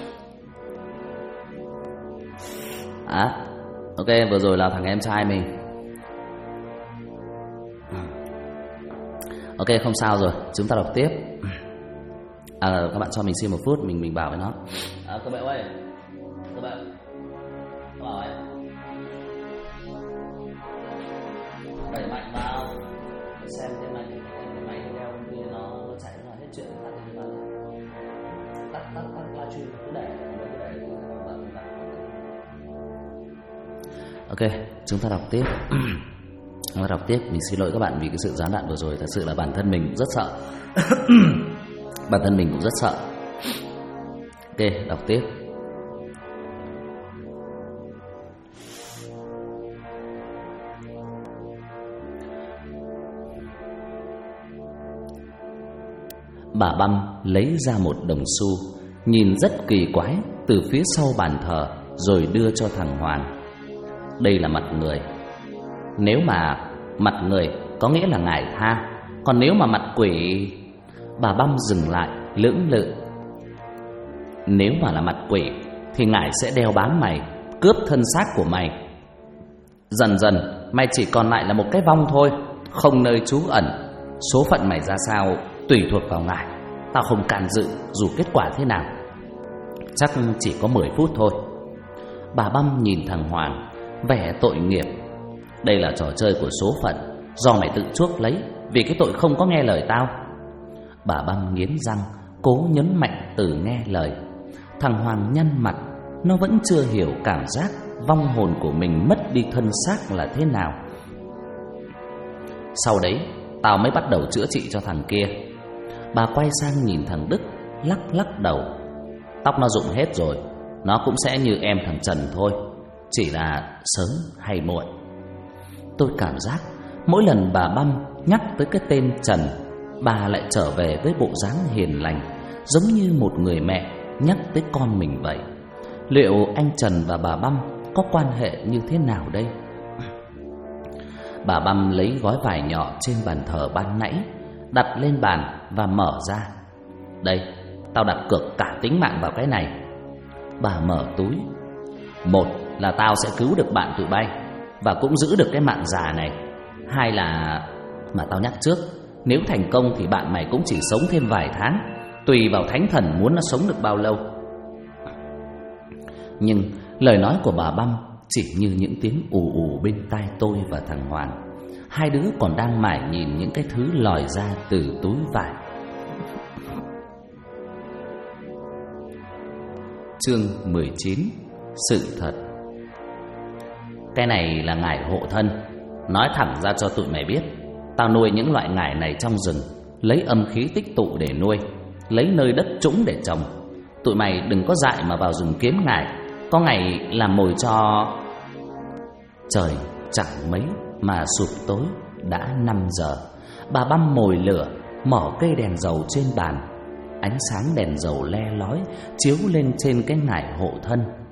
[SPEAKER 1] Ok, vừa rồi là thằng em trai mình. Ok, không sao rồi, chúng ta đọc tiếp. Các bạn cho mình xin một phút, mình bảo với nó. Các bạn ơi, các bạn bảo ấy, đẩy mạnh vào, xem trên này cái máy theo kia nó chạy là hết chuyện, tắt livestream cứ để. Ok, chúng ta đọc tiếp. Mình xin lỗi các bạn vì cái sự gián đoạn vừa rồi. Thật sự là bản thân mình rất sợ. Bản thân mình cũng rất sợ. Ok, đọc tiếp. Bà Băm lấy ra một đồng xu, nhìn rất kỳ quái, từ phía sau bàn thờ, rồi đưa cho thằng Hoàn. Đây là mặt người. Nếu mà mặt người có nghĩa là ngài tha, còn nếu mà mặt quỷ... Bà Băm dừng lại lưỡng lự. Nếu mà là mặt quỷ thì ngài sẽ đeo bám mày, cướp thân xác của mày. Dần dần mày chỉ còn lại là một cái vong thôi, không nơi trú ẩn. Số phận mày ra sao tùy thuộc vào ngài. Tao không can dự dù kết quả thế nào. Chắc chỉ có 10 phút thôi. Bà Băm nhìn thằng Hoàng, vẻ tội nghiệp. Đây là trò chơi của số phận, do mày tự chuốc lấy vì cái tội không có nghe lời tao. Bà Băm nghiến răng, cố nhấn mạnh từ nghe lời. Thằng Hoàng nhăn mặt, nó vẫn chưa hiểu cảm giác vong hồn của mình mất đi thân xác là thế nào. Sau đấy tao mới bắt đầu chữa trị cho thằng kia. Bà quay sang nhìn thằng Đức, lắc đầu. Tóc nó rụng hết rồi, nó cũng sẽ như em thằng Trần thôi, chỉ là sớm hay muộn. Tôi cảm giác mỗi lần bà Băm nhắc tới cái tên Trần, bà lại trở về với bộ dáng hiền lành, giống như một người mẹ nhắc tới con mình vậy. Liệu anh Trần và bà Băm có quan hệ như thế nào đây? Bà Băm lấy gói vải nhỏ trên bàn thờ ban nãy, đặt lên bàn và mở ra. Đây, tao đặt cược cả tính mạng vào cái này. Bà mở túi. Một là tao sẽ cứu được bạn tụi bay và cũng giữ được cái mạng già này. Hai là, mà tao nhắc trước, nếu thành công thì bạn mày cũng chỉ sống thêm vài tháng, tùy vào thánh thần muốn nó sống được bao lâu. Nhưng lời nói của bà Băm chỉ như những tiếng ù ù bên tai tôi và thằng Hoàng. Hai đứa còn đang mải nhìn những cái thứ lòi ra từ túi vải. Chương 19. Sự thật. Cái này là ngải hộ thân. Nói thẳng ra cho tụi mày biết, tao nuôi những loại ngải này trong rừng, lấy âm khí tích tụ để nuôi, lấy nơi đất trũng để trồng. Tụi mày đừng có dại mà vào rừng kiếm ngải, có ngày làm mồi cho... Trời chẳng mấy mà sụp tối, đã 5 giờ. Bà Băm mồi lửa, mở cây đèn dầu trên bàn. Ánh sáng đèn dầu le lói chiếu lên trên cái ngải hộ thân.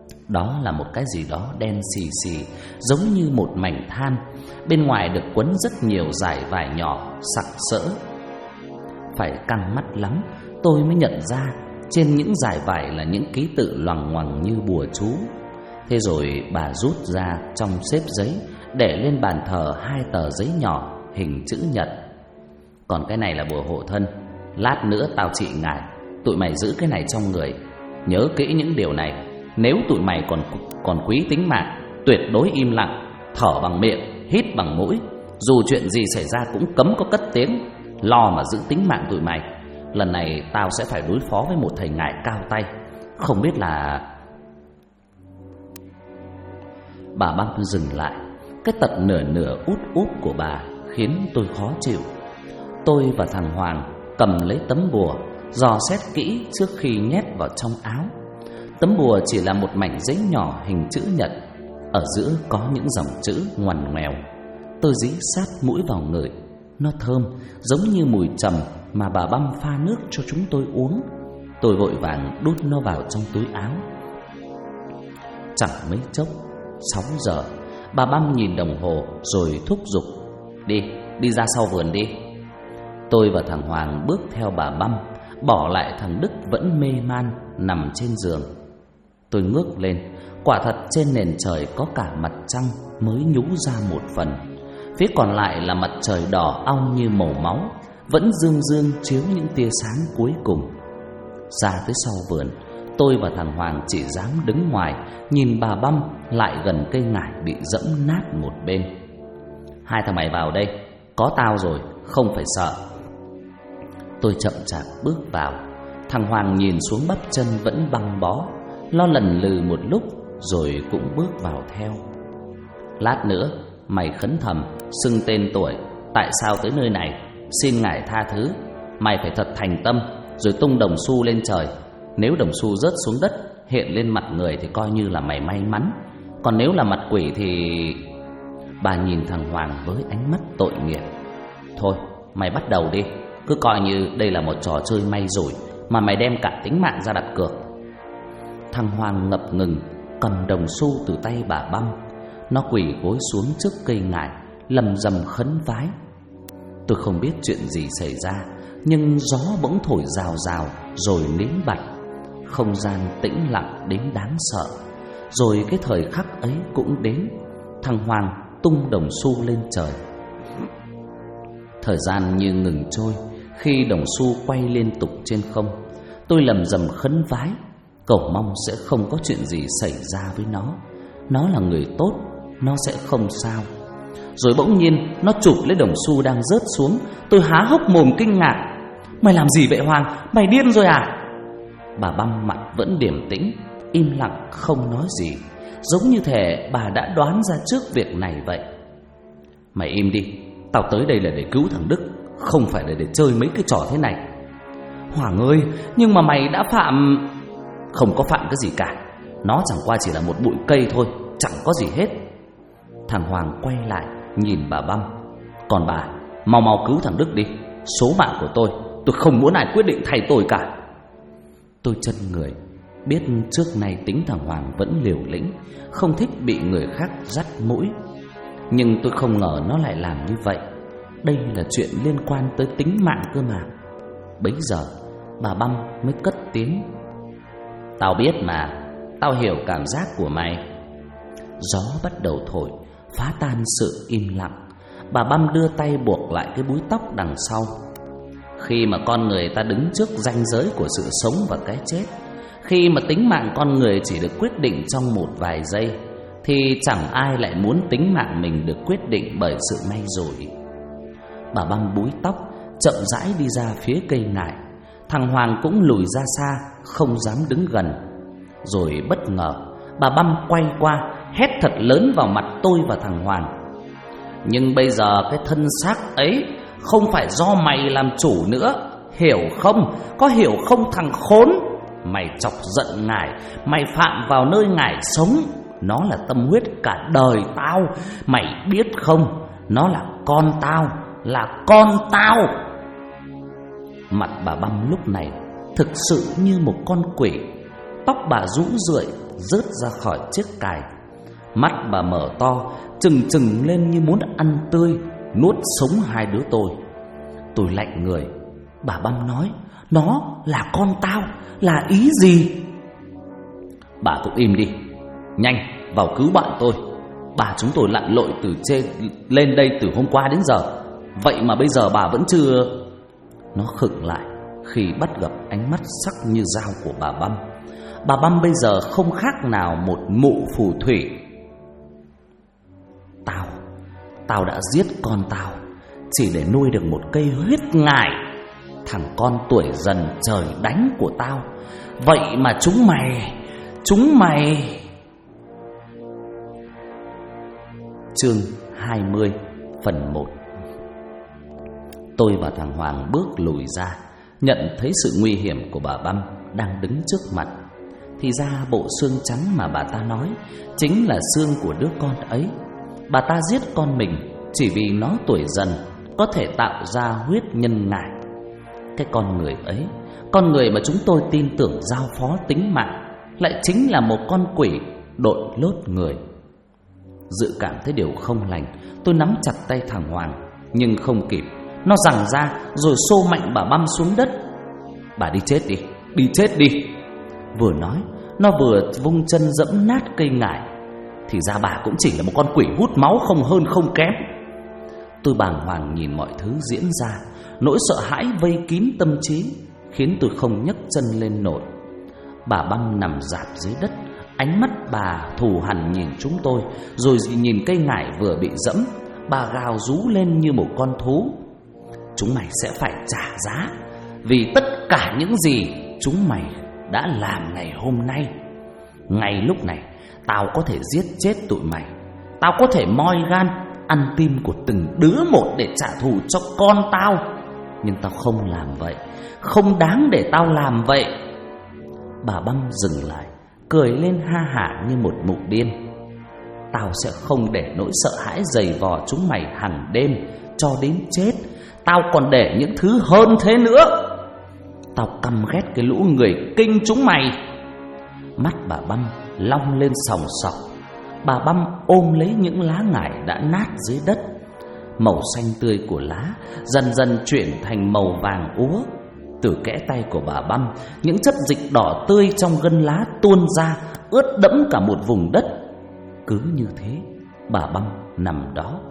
[SPEAKER 1] Đó là một cái gì đó đen xì xì, giống như một mảnh than. Bên ngoài được quấn rất nhiều dải vải nhỏ sặc sỡ. Phải căng mắt lắm tôi mới nhận ra trên những dải vải là những ký tự loằng ngoằng như bùa chú. Thế rồi bà rút ra trong xếp giấy, để lên bàn thờ 2 tờ giấy nhỏ hình chữ nhật. Còn cái này là bùa hộ thân, lát nữa tao trị ngài, tụi mày giữ cái này trong người. Nhớ kỹ những điều này. Nếu tụi mày còn quý tính mạng, tuyệt đối im lặng, thở bằng miệng, hít bằng mũi. Dù chuyện gì xảy ra cũng cấm có cất tiếng, lo mà giữ tính mạng tụi mày. Lần này tao sẽ phải đối phó với một thầy ngải cao tay. Không biết là... Bà Băm dừng lại. Cái tật nửa út út của bà khiến tôi khó chịu. Tôi và thằng Hoàng cầm lấy tấm bùa, dò xét kỹ trước khi nhét vào trong áo. Tấm bùa chỉ là một mảnh giấy nhỏ hình chữ nhật, ở giữa có những dòng chữ ngoằn ngoèo. Tôi dí sát mũi vào ngửi. Nó thơm, giống như mùi trầm mà bà Băm pha nước cho chúng tôi uống. Tôi vội vàng đút nó vào trong túi áo. Chẳng mấy chốc 6 giờ. Bà Băm nhìn đồng hồ rồi thúc giục: Đi ra sau vườn đi. Tôi và thằng Hoàng bước theo bà Băm, bỏ lại thằng Đức vẫn mê man nằm trên giường. Tôi ngước lên, quả thật trên nền trời có cả mặt trăng mới nhú ra một phần. Phía còn lại là mặt trời đỏ ong như màu máu, vẫn dương dương chiếu những tia sáng cuối cùng. Ra tới sau vườn, tôi và thằng Hoàng chỉ dám đứng ngoài, nhìn bà Băm lại gần cây ngải bị dẫm nát một bên. Hai thằng mày vào đây, có tao rồi, không phải sợ. Tôi chậm chạp bước vào. Thằng Hoàng nhìn xuống bắp chân vẫn băng bó, lo lần lừ một lúc rồi cũng bước vào theo. Lát nữa mày khấn thầm, xưng tên tuổi, tại sao tới nơi này, xin ngài tha thứ. Mày phải thật thành tâm, rồi tung đồng xu lên trời. Nếu đồng xu rớt xuống đất, hiện lên mặt người thì coi như là mày may mắn. Còn nếu là mặt quỷ thì... Bà nhìn thằng Hoàng với ánh mắt tội nghiệp. Thôi, mày bắt đầu đi. Cứ coi như đây là một trò chơi may rủi mà mày đem cả tính mạng ra đặt cược. Thằng Hoàng ngập ngừng cầm đồng xu từ tay bà Băm. Nó quỳ gối xuống trước cây ngải, lầm rầm khấn vái. Tôi không biết chuyện gì xảy ra, nhưng gió bỗng thổi rào rào rồi nín bặt. Không gian tĩnh lặng đến đáng sợ. Rồi cái thời khắc ấy cũng đến. Thằng Hoàng tung đồng xu lên trời. Thời gian như ngừng trôi khi đồng xu quay liên tục trên không. Tôi lầm rầm khấn vái, cầu mong sẽ không có chuyện gì xảy ra với nó. Nó là người tốt, nó sẽ không sao. Rồi bỗng nhiên nó chụp lấy đồng xu đang rớt xuống. Tôi há hốc mồm kinh ngạc. Mày làm gì vậy Hoàng? Mày điên rồi à? Bà Băm mặt vẫn điềm tĩnh, im lặng không nói gì, giống như thể bà đã đoán ra trước việc này vậy. Mày im đi, tao tới đây là để cứu thằng Đức, không phải là để chơi mấy cái trò thế này. Hoàng ơi, nhưng mà mày đã phạm... Không có phạm cái gì cả. Nó chẳng qua chỉ là một bụi cây thôi, chẳng có gì hết. Thằng Hoàng quay lại nhìn bà Băm. Còn bà, mau cứu thằng Đức đi. Số mạng của tôi không muốn ai quyết định thay tôi cả. Tôi chân người, biết trước nay tính thằng Hoàng vẫn liều lĩnh, không thích bị người khác dắt mũi. Nhưng tôi không ngờ nó lại làm như vậy. Đây là chuyện liên quan tới tính mạng cơ mà. Bấy giờ bà Băm mới cất tiếng. Tao biết mà, tao hiểu cảm giác của mày. Gió bắt đầu thổi, phá tan sự im lặng. Bà Băm đưa tay buộc lại cái búi tóc đằng sau. Khi mà con người ta đứng trước ranh giới của sự sống và cái chết, khi mà tính mạng con người chỉ được quyết định trong một vài giây, thì chẳng ai lại muốn tính mạng mình được quyết định bởi sự may rủi. Bà Băm búi tóc, chậm rãi đi ra phía cây ngải. Thằng Hoàng cũng lùi ra xa, không dám đứng gần. Rồi bất ngờ bà Băm quay qua, hét thật lớn vào mặt tôi và thằng Hoàng. Nhưng bây giờ cái thân xác ấy không phải do mày làm chủ nữa, hiểu không? Có hiểu không thằng khốn? Mày chọc giận ngải, mày phạm vào nơi ngải sống. Nó là tâm huyết cả đời tao, mày biết không? Nó là con tao, là con tao. Mặt bà Băm lúc này thực sự như một con quỷ. Tóc bà rũ rượi, rớt ra khỏi chiếc cài. Mắt bà mở to, trừng trừng lên như muốn ăn tươi, nuốt sống hai đứa tôi. Tôi lạnh người. Bà Băm nói, nó là con tao, là ý gì? Bà cũng im đi, nhanh vào cứu bạn tôi. Bà chúng tôi lặn lội từ trên lên đây từ hôm qua đến giờ, vậy mà bây giờ bà vẫn chưa... Nó khựng lại khi bắt gặp ánh mắt sắc như dao của bà Băm. Bà Băm bây giờ không khác nào một mụ phù thủy. Tao đã giết con tao chỉ để nuôi được một cây huyết ngải, thằng con tuổi dần trời đánh của tao. Vậy mà chúng mày... Chương 20 phần 1. Tôi và thằng Hoàng bước lùi ra, nhận thấy sự nguy hiểm của bà Băm đang đứng trước mặt. Thì ra bộ xương trắng mà bà ta nói chính là xương của đứa con ấy. Bà ta giết con mình chỉ vì nó tuổi dần có thể tạo ra huyết nhân ngải. Cái con người ấy, con người mà chúng tôi tin tưởng giao phó tính mạng, lại chính là một con quỷ đội lốt người. Dự cảm thấy điều không lành, tôi nắm chặt tay thằng Hoàng, nhưng không kịp. Nó giằng ra rồi xô mạnh bà Băm xuống đất. Bà đi chết đi, đi chết đi. Vừa nói, nó vừa vung chân dẫm nát cây ngải. Thì ra bà cũng chỉ là một con quỷ hút máu, không hơn không kém. Tôi bàng hoàng nhìn mọi thứ diễn ra. Nỗi sợ hãi vây kín tâm trí, khiến tôi không nhấc chân lên nổi. Bà Băm nằm rạp dưới đất, ánh mắt bà thù hằn nhìn chúng tôi, rồi nhìn cây ngải vừa bị dẫm. Bà gào rú lên như một con thú. Chúng mày sẽ phải trả giá vì tất cả những gì chúng mày đã làm ngày hôm nay. Ngay lúc này, tao có thể giết chết tụi mày. Tao có thể moi gan, ăn tim của từng đứa một để trả thù cho con tao. Nhưng tao không làm vậy, không đáng để tao làm vậy. Bà Băm dừng lại, cười lên ha hả như một mụ điên. Tao sẽ không để nỗi sợ hãi dày vò chúng mày hàng đêm cho đến chết. Tao còn để những thứ hơn thế nữa. Tao căm ghét cái lũ người kinh chúng mày. Mắt bà Băm long lên sòng sọc. Bà Băm ôm lấy những lá ngải đã nát dưới đất. Màu xanh tươi của lá dần dần chuyển thành màu vàng úa. Từ kẽ tay của bà Băm, những chất dịch đỏ tươi trong gân lá tuôn ra, ướt đẫm cả một vùng đất. Cứ như thế, bà Băm nằm đó.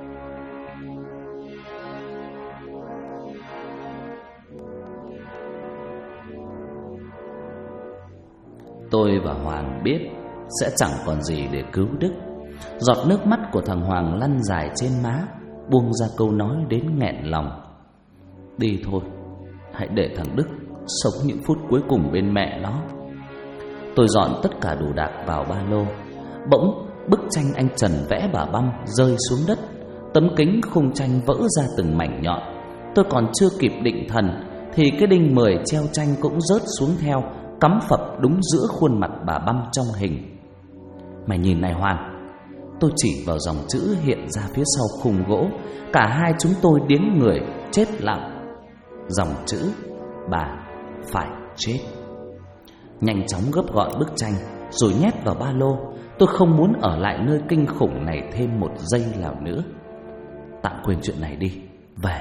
[SPEAKER 1] Tôi và Hoàng biết sẽ chẳng còn gì để cứu Đức. Giọt nước mắt của thằng Hoàng lăn dài trên má, buông ra câu nói đến nghẹn lòng. Đi thôi, hãy để thằng Đức sống những phút cuối cùng bên mẹ nó. Tôi dọn tất cả đồ đạc vào ba lô. Bỗng bức tranh anh Trần vẽ bà Băm rơi xuống đất. Tấm kính khung tranh vỡ ra từng mảnh nhọn. Tôi còn chưa kịp định thần thì cái đinh 10 treo tranh cũng rớt xuống theo, cắm phập đúng giữa khuôn mặt bà Băm trong hình. Mày nhìn này Hoàng. Tôi chỉ vào dòng chữ hiện ra phía sau khung gỗ. Cả hai chúng tôi điếng người chết lặng. Dòng chữ bà phải chết. Nhanh chóng gấp gọn bức tranh rồi nhét vào ba lô. Tôi không muốn ở lại nơi kinh khủng này thêm một giây nào nữa. Tạm quên chuyện này đi, về.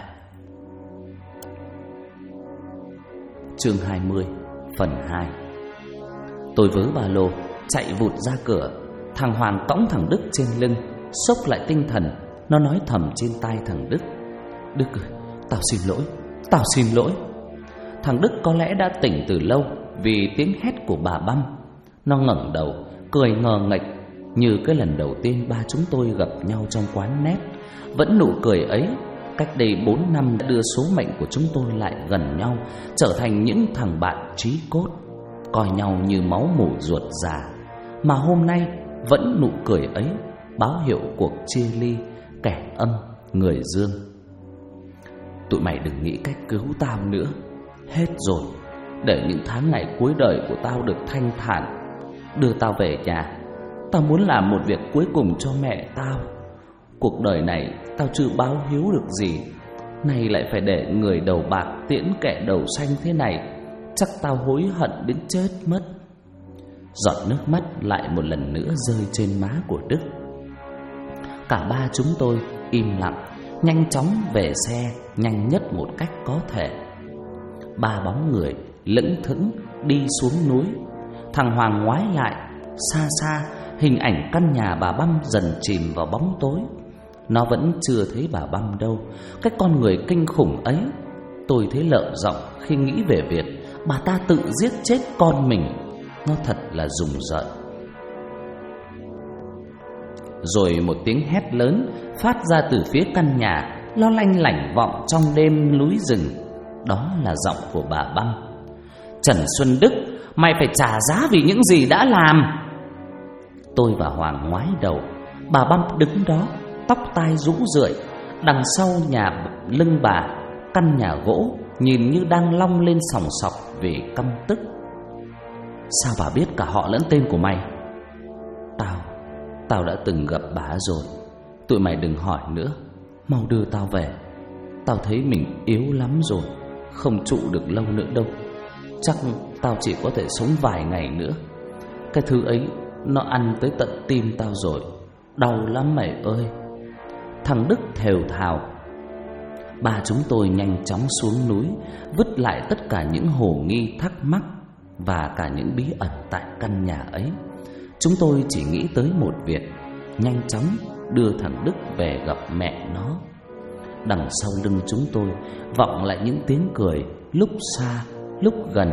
[SPEAKER 1] Chương 20 phần 2. Tôi vớ ba lô chạy vụt ra cửa. Thằng Hoàng cõng thằng Đức trên lưng, xốc lại tinh thần. Nó nói thầm trên tai thằng Đức: Đức ơi, tao xin lỗi, tao xin lỗi. Thằng Đức có lẽ đã tỉnh từ lâu vì tiếng hét của bà Băm. Nó ngẩng đầu, cười ngờ nghệch như cái lần đầu tiên ba chúng tôi gặp nhau trong quán net. Vẫn nụ cười ấy, cách đây 4 năm đã đưa số mệnh của chúng tôi lại gần nhau, trở thành những thằng bạn chí cốt, coi nhau như máu mủ ruột già. Mà hôm nay vẫn nụ cười ấy báo hiệu cuộc chia ly, kẻ âm người dương. Tụi mày đừng nghĩ cách cứu tao nữa. Hết rồi. Để những tháng ngày cuối đời của tao được thanh thản. Đưa tao về nhà. Tao muốn làm một việc cuối cùng cho mẹ tao. Cuộc đời này tao chưa báo hiếu được gì, nay lại phải để người đầu bạc tiễn kẻ đầu xanh thế này. Chắc tao hối hận đến chết mất. Giọt nước mắt lại một lần nữa rơi trên má của Đức. Cả ba chúng tôi im lặng, nhanh chóng về xe, nhanh nhất một cách có thể. Ba bóng người lững thững đi xuống núi. Thằng Hoàng ngoái lại, xa xa hình ảnh căn nhà bà Băm dần chìm vào bóng tối. Nó vẫn chưa thấy bà Băm đâu. Cái con người kinh khủng ấy, tôi thấy lợm giọng khi nghĩ về việc bà ta tự giết chết con mình. Nó thật là rùng rợn. Rồi một tiếng hét lớn phát ra từ phía căn nhà, lo lanh lảnh vọng trong đêm núi rừng. Đó là giọng của bà Băm. Trần Xuân Đức, mày phải trả giá vì những gì đã làm. Tôi và Hoàng ngoái đầu. Bà Băm đứng đó, tóc tai rũ rượi. Đằng sau nhà lưng bà, căn nhà gỗ nhìn như đang long lên sòng sọc vì căm tức. Sao bà biết cả họ lẫn tên của mày? Tao đã từng gặp bà rồi. Tụi mày đừng hỏi nữa, mau đưa tao về. Tao thấy mình yếu lắm rồi, không trụ được lâu nữa đâu. Chắc tao chỉ có thể sống vài ngày nữa. Cái thứ ấy nó ăn tới tận tim tao rồi, đau lắm mày ơi. Thằng Đức thều thào. Ba chúng tôi nhanh chóng xuống núi, vứt lại tất cả những hồ nghi thắc mắc và cả những bí ẩn tại căn nhà ấy. Chúng tôi chỉ nghĩ tới một việc: nhanh chóng đưa thằng Đức về gặp mẹ nó. Đằng sau lưng chúng tôi vọng lại những tiếng cười, lúc xa lúc gần.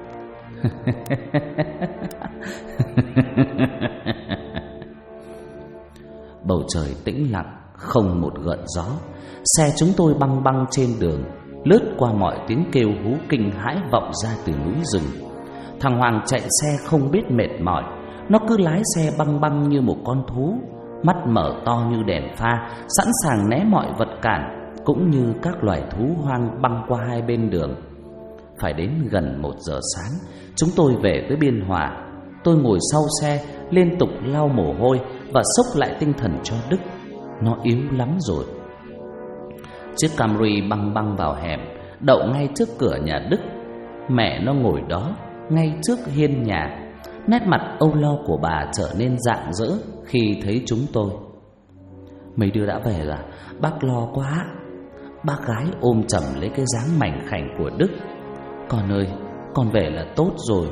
[SPEAKER 1] Bầu trời tĩnh lặng, không một gợn gió. Xe chúng tôi băng băng trên đường, lướt qua mọi tiếng kêu hú kinh hãi vọng ra từ núi rừng. Thằng Hoàng chạy xe không biết mệt mỏi. Nó cứ lái xe băng băng như một con thú, mắt mở to như đèn pha, sẵn sàng né mọi vật cản, cũng như các loài thú hoang băng qua hai bên đường. Phải đến gần 1 giờ sáng, chúng tôi về tới Biên Hòa. Tôi ngồi sau xe, liên tục lau mồ hôi và xốc lại tinh thần cho Đức. Nó yếu lắm rồi. Chiếc Camry băng băng vào hẻm, đậu ngay trước cửa nhà Đức. Mẹ nó ngồi đó, ngay trước hiên nhà. Nét mặt âu lo của bà trở nên rạng rỡ khi thấy chúng tôi. Mấy đứa đã về à? Bác lo quá. Bác gái ôm chầm lấy cái dáng mảnh khảnh của Đức. Con ơi, con về là tốt rồi.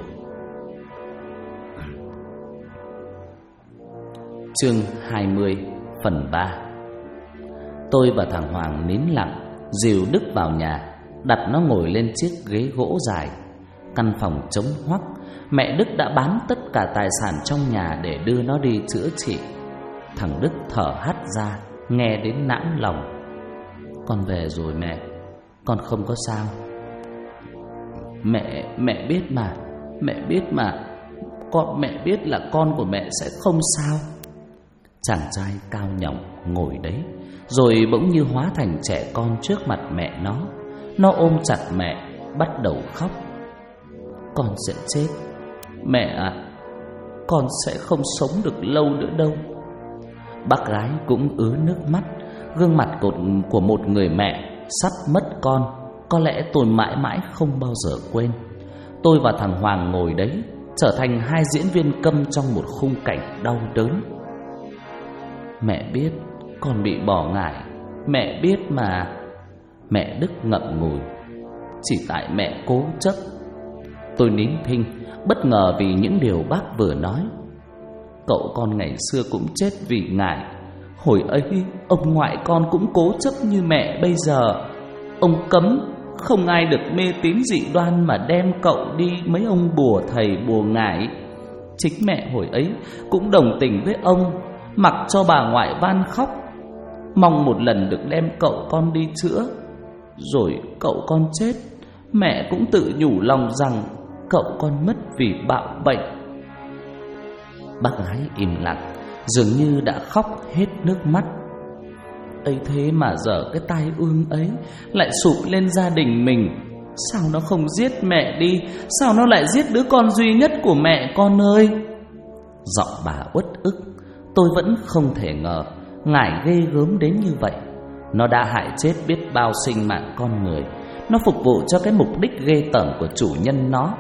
[SPEAKER 1] Chương 20 phần 3. Tôi và thằng Hoàng nín lặng, dìu Đức vào nhà, đặt nó ngồi lên chiếc ghế gỗ dài. Căn phòng trống hoắc. Mẹ Đức đã bán tất cả tài sản trong nhà để đưa nó đi chữa trị. Thằng Đức thở hắt ra, nghe đến nản lòng. Con về rồi mẹ, con không có sao. Mẹ biết mà, mẹ biết là con của mẹ sẽ không sao. Chàng trai cao nhỏng ngồi đấy, rồi bỗng như hóa thành trẻ con trước mặt mẹ nó. Nó ôm chặt mẹ, bắt đầu khóc. Con sẽ chết. Mẹ ạ, con sẽ không sống được lâu nữa đâu. Bác gái cũng ứa nước mắt. Gương mặt của một người mẹ sắp mất con, có lẽ tôi mãi mãi không bao giờ quên. Tôi và thằng Hoàng ngồi đấy, trở thành hai diễn viên câm trong một khung cảnh đau đớn. Mẹ biết con bị bỏ ngải, mẹ biết mà. Mẹ Đức ngậm ngùi. Chỉ tại mẹ cố chấp. Tôi nín thinh, bất ngờ vì những điều bác vừa nói. Cậu con ngày xưa cũng chết vì ngải. Hồi ấy ông ngoại con cũng cố chấp như mẹ bây giờ. Ông cấm không ai được mê tín dị đoan mà đem cậu đi mấy ông bùa thầy bùa ngải. Chính mẹ hồi ấy cũng đồng tình với ông, mặc cho bà ngoại van khóc, mong một lần được đem cậu con đi chữa. Rồi cậu con chết, mẹ cũng tự nhủ lòng rằng cậu con mất vì bạo bệnh. Bác gái im lặng, dường như đã khóc hết nước mắt. Ấy thế mà giờ cái tai ương ấy lại sụp lên gia đình mình. Sao nó không giết mẹ đi? Sao nó lại giết đứa con duy nhất của mẹ con ơi? Giọng bà uất ức. Tôi vẫn không thể ngờ ngải ghê gớm đến như vậy. Nó đã hại chết biết bao sinh mạng con người. Nó phục vụ cho cái mục đích ghê tởm của chủ nhân nó.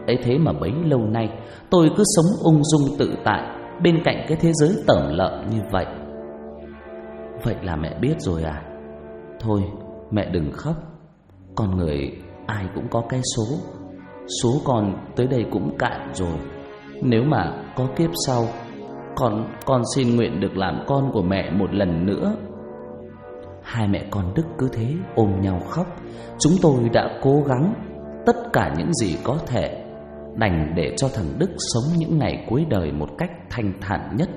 [SPEAKER 1] Ấy thế mà bấy lâu nay tôi cứ sống ung dung tự tại bên cạnh cái thế giới tởm lợm như vậy. Vậy là mẹ biết rồi à? Thôi mẹ đừng khóc. Con người ai cũng có cái số. Số con tới đây cũng cạn rồi. Nếu mà có kiếp sau, con xin nguyện được làm con của mẹ một lần nữa. Hai mẹ con Đức cứ thế ôm nhau khóc. Chúng tôi đã cố gắng tất cả những gì có thể, đành để cho thằng Đức sống những ngày cuối đời một cách thanh thản nhất.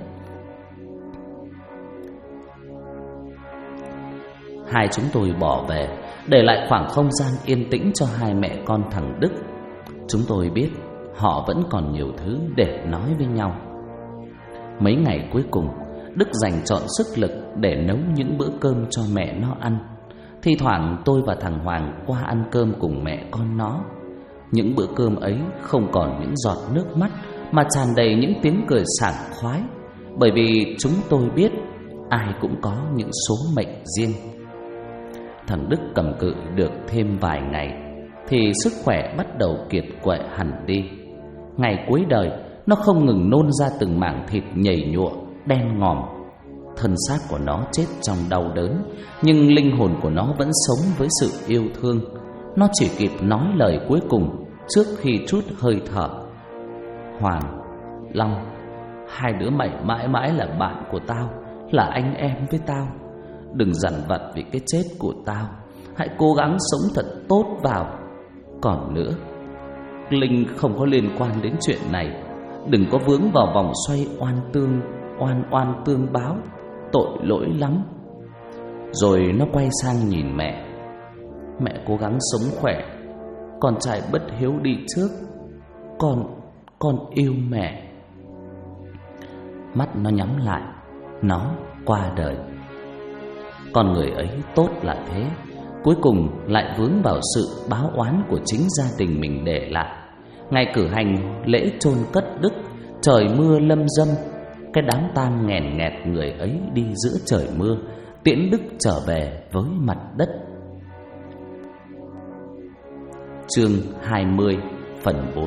[SPEAKER 1] Hai chúng tôi bỏ về, để lại khoảng không gian yên tĩnh cho hai mẹ con thằng Đức. Chúng tôi biết họ vẫn còn nhiều thứ để nói với nhau. Mấy ngày cuối cùng, Đức dành trọn sức lực để nấu những bữa cơm cho mẹ nó ăn. Thi thoảng tôi và thằng Hoàng qua ăn cơm cùng mẹ con nó. Những bữa cơm ấy không còn những giọt nước mắt, mà tràn đầy những tiếng cười sảng khoái. Bởi vì chúng tôi biết ai cũng có những số mệnh riêng. Thằng Đức cầm cự được thêm vài ngày thì sức khỏe bắt đầu kiệt quệ hẳn đi. Ngày cuối đời, nó không ngừng nôn ra từng mảng thịt nhầy nhụa, đen ngòm. Thân xác của nó chết trong đau đớn, nhưng linh hồn của nó vẫn sống với sự yêu thương. Nó chỉ kịp nói lời cuối cùng trước khi trút hơi thở. Hoàng, Long, hai đứa mày mãi mãi là bạn của tao, là anh em với tao. Đừng dằn vặt vì cái chết của tao. Hãy cố gắng sống thật tốt vào. Còn nữa, linh không có liên quan đến chuyện này. Đừng có vướng vào vòng xoay oan tương báo. Tội lỗi lắm. Rồi nó quay sang nhìn mẹ. Mẹ cố gắng sống khỏe. Con trai bất hiếu đi trước. Con yêu mẹ. Mắt nó nhắm lại. Nó qua đời. Con người ấy tốt là thế, cuối cùng lại vướng vào sự báo oán của chính gia đình mình để lại. Ngày cử hành lễ chôn cất Đức, trời mưa lâm dâm. Cái đám tang nghèn nghẹt người ấy đi giữa trời mưa, tiễn Đức trở về với mặt đất. Chương 20 phần 4.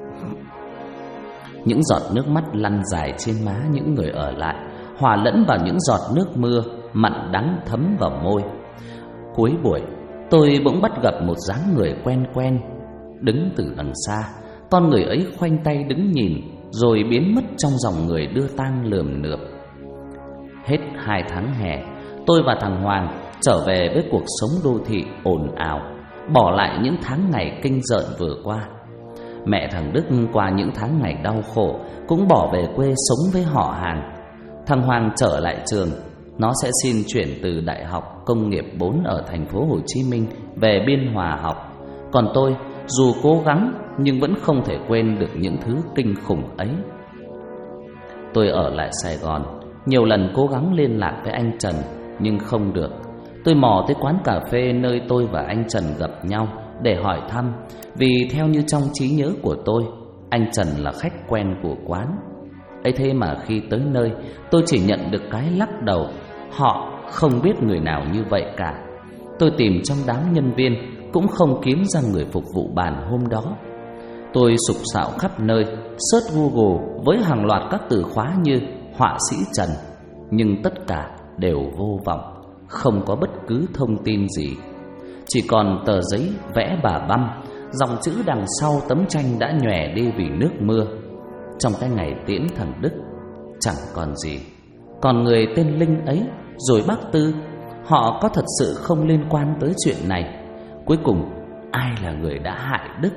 [SPEAKER 1] Những giọt nước mắt lăn dài trên má những người ở lại, hòa lẫn vào những giọt nước mưa mặn đắng thấm vào môi. Cuối buổi, tôi bỗng bắt gặp một dáng người quen quen đứng từ đằng xa. Con người ấy khoanh tay đứng nhìn, rồi biến mất trong dòng người đưa tang lườm lượp. Hết 2 tháng hè, tôi và thằng Hoàng trở về với cuộc sống đô thị ồn ào, bỏ lại những tháng ngày kinh rợn vừa qua. Mẹ thằng Đức qua những tháng ngày đau khổ cũng bỏ về quê sống với họ hàng. Thằng Hoàng trở lại trường. Nó sẽ xin chuyển từ Đại học Công nghiệp 4 ở thành phố Hồ Chí Minh về Biên Hòa học. Còn tôi, dù cố gắng nhưng vẫn không thể quên được những thứ kinh khủng ấy. Tôi ở lại Sài Gòn, nhiều lần cố gắng liên lạc với anh Trần nhưng không được. Tôi mò tới quán cà phê nơi tôi và anh Trần gặp nhau để hỏi thăm, vì theo như trong trí nhớ của tôi, anh Trần là khách quen của quán. Ấy thế mà khi tới nơi, tôi chỉ nhận được cái lắc đầu. Họ không biết người nào như vậy cả. Tôi tìm trong đám nhân viên cũng không kiếm ra người phục vụ bàn hôm đó. Tôi sục sạo khắp nơi, search Google với hàng loạt các từ khóa như họa sĩ Trần, nhưng tất cả đều vô vọng, không có bất cứ thông tin gì. Chỉ còn tờ giấy vẽ bà băm, dòng chữ đằng sau tấm tranh đã nhòe đi vì nước mưa. Trong cái ngày tiễn thằng Đức, chẳng còn gì. Còn người tên Linh ấy, rồi bác Tư, họ có thật sự không liên quan tới chuyện này. Cuối cùng, ai là người đã hại Đức?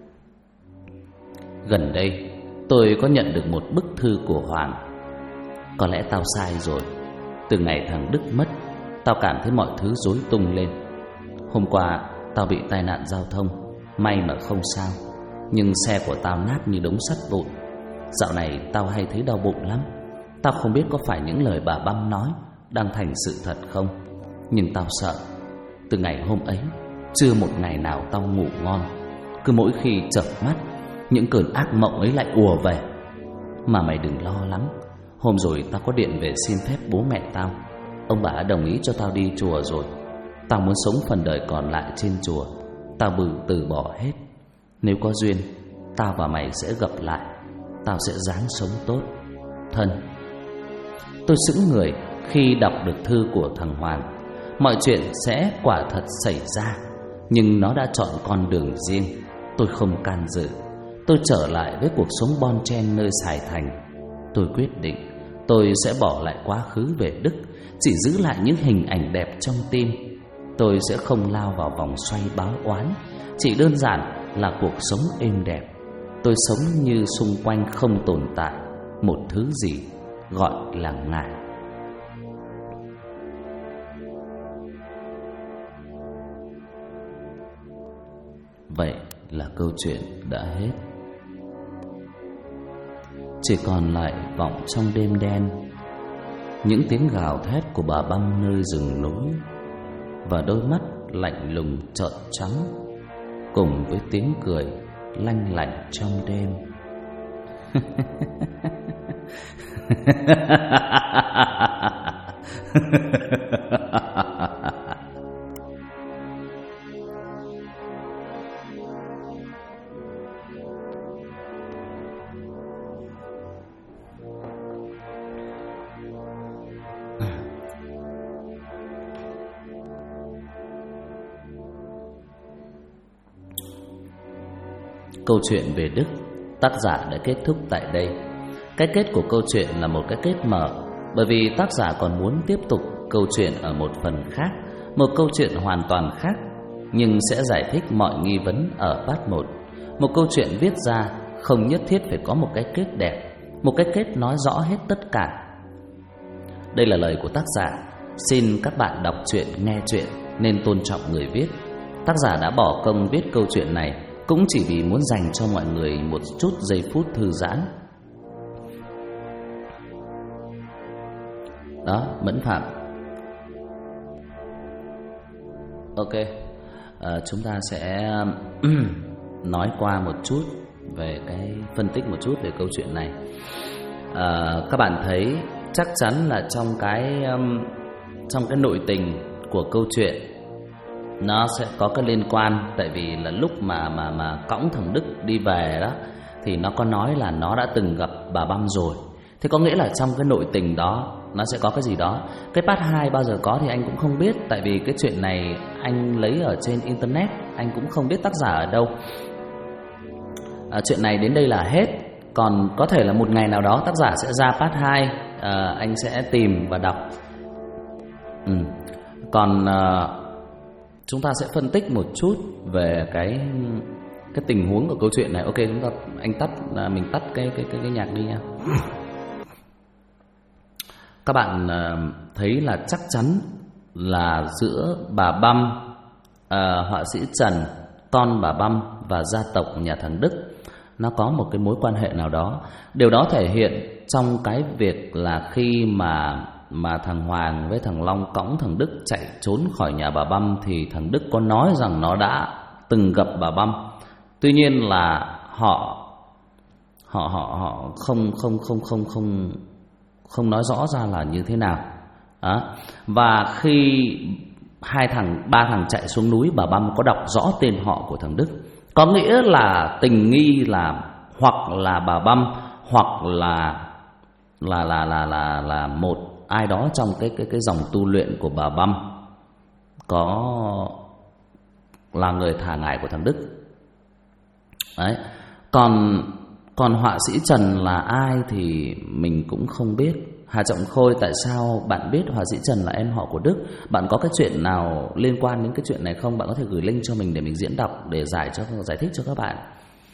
[SPEAKER 1] Gần đây, tôi có nhận được một bức thư của Hoàng. Có lẽ tao sai rồi. Từ ngày thằng Đức mất, tao cảm thấy mọi thứ rối tung lên. Hôm qua, tao bị tai nạn giao thông, may mà không sao. Nhưng xe của tao nát như đống sắt vụn. Dạo này tao hay thấy đau bụng lắm. Tao không biết có phải những lời bà băm nói đang thành sự thật không, nhưng tao sợ. Từ ngày hôm ấy, chưa một ngày nào tao ngủ ngon. Cứ mỗi khi chợp mắt, những cơn ác mộng ấy lại ùa về. Mà mày đừng lo lắng. Hôm rồi tao có điện về xin phép bố mẹ tao. Ông bà đồng ý cho tao đi chùa rồi. Tao muốn sống phần đời còn lại trên chùa. Tao từ bỏ hết. Nếu có duyên, tao và mày sẽ gặp lại. Tao sẽ ráng sống tốt. Thân. Tôi sững người khi đọc được thư của thằng Hoàn. Mọi chuyện sẽ quả thật xảy ra, nhưng nó đã chọn con đường riêng. Tôi không can dự. Tôi trở lại với cuộc sống bon chen nơi Sài Thành. Tôi quyết định tôi sẽ bỏ lại quá khứ về Đức, chỉ giữ lại những hình ảnh đẹp trong tim. Tôi sẽ không lao vào vòng xoay báo oán, chỉ đơn giản là cuộc sống êm đẹp. Tôi sống như xung quanh không tồn tại một thứ gì gọi là ngài. Vậy là câu chuyện đã hết. Chỉ còn lại vọng trong đêm đen những tiếng gào thét của bà Băm nơi rừng núi, và đôi mắt lạnh lùng trợn trắng cùng với tiếng cười lanh lảnh trong đêm. Câu chuyện về Đức, tác giả đã kết thúc tại đây. Cái kết của câu chuyện là một cái kết mở, bởi vì tác giả còn muốn tiếp tục câu chuyện ở một phần khác, một câu chuyện hoàn toàn khác, nhưng sẽ giải thích mọi nghi vấn ở part 1. Một câu chuyện viết ra không nhất thiết phải có một cái kết đẹp, một cái kết nói rõ hết tất cả. Đây là lời của tác giả. Xin các bạn đọc truyện, nghe truyện nên tôn trọng người viết. Tác giả đã bỏ công viết câu chuyện này cũng chỉ vì muốn dành cho mọi người một chút giây phút thư giãn. Đó, Mẫn Phạm. Ok, chúng ta sẽ nói qua một chút về cái phân tích một chút về câu chuyện này. Các bạn thấy chắc chắn là trong cái nội tình của câu chuyện nó sẽ có cái liên quan, tại vì là lúc mà cõng thằng Đức đi về đó thì nó có nói là nó đã từng gặp bà Băm rồi. Thế có nghĩa là trong cái nội tình đó nó sẽ có cái gì đó. Cái part 2 bao giờ có thì anh cũng không biết, tại vì cái chuyện này anh lấy ở trên internet, anh cũng không biết tác giả ở đâu. Chuyện này đến đây là hết. Còn có thể là một ngày nào đó tác giả sẽ ra part 2, anh sẽ tìm và đọc. Còn chúng ta sẽ phân tích một chút về cái tình huống của câu chuyện này. Ok, mình tắt cái nhạc đi nha. Các bạn thấy là chắc chắn là giữa bà Băm, họa sĩ Trần, con bà Băm và gia tộc nhà thằng Đức nó có một cái mối quan hệ nào đó. Điều đó thể hiện trong cái việc là khi mà thằng Hoàng với thằng Long cõng thằng Đức chạy trốn khỏi nhà bà Băm thì thằng Đức có nói rằng nó đã từng gặp bà Băm. Tuy nhiên là họ không nói rõ ra là như thế nào. Và khi ba thằng chạy xuống núi, bà Băm có đọc rõ tên họ của thằng Đức. Có nghĩa là tình nghi là hoặc là bà Băm hoặc là một ai đó trong cái dòng tu luyện của bà Băm có là người thả ngải của thằng Đức. Đấy. Còn họa sĩ Trần là ai thì mình cũng không biết. Hà Trọng Khôi, tại sao bạn biết họa sĩ Trần là em họ của Đức? Bạn có cái chuyện nào liên quan đến cái chuyện này không? Bạn có thể gửi link cho mình để mình diễn đọc, để giải thích cho các bạn.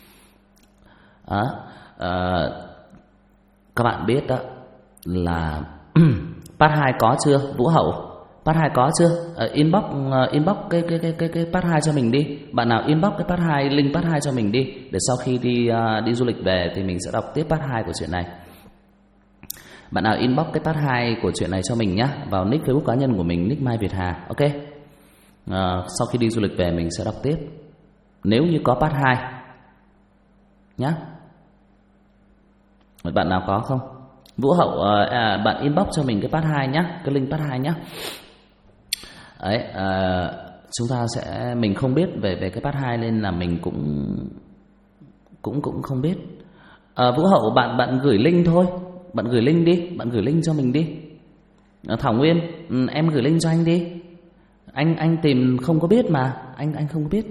[SPEAKER 1] Các bạn biết đó là part 2 có chưa? Vũ Hậu, part 2 có chưa? Inbox cái part 2 cho mình đi. Bạn nào inbox cái part 2, link part 2 cho mình đi, để sau khi đi du lịch về thì mình sẽ đọc tiếp part 2 của chuyện này. Bạn nào inbox cái part 2 của chuyện này cho mình nhé, vào nick Facebook cá nhân của mình, nick Mai Việt Hà. Ok. Sau khi đi du lịch về mình sẽ đọc tiếp, nếu như có part 2 nhé. Bạn nào có không? Vũ Hậu, bạn inbox cho mình cái part 2 nhé, cái link part 2 nhé. Đấy, mình không biết về cái part 2 nên là mình cũng không biết. Vũ Hậu, bạn gửi link thôi, bạn gửi link đi, bạn gửi link cho mình đi. Thảo Nguyên, em gửi link cho anh đi. Anh tìm không có biết mà, anh không có biết.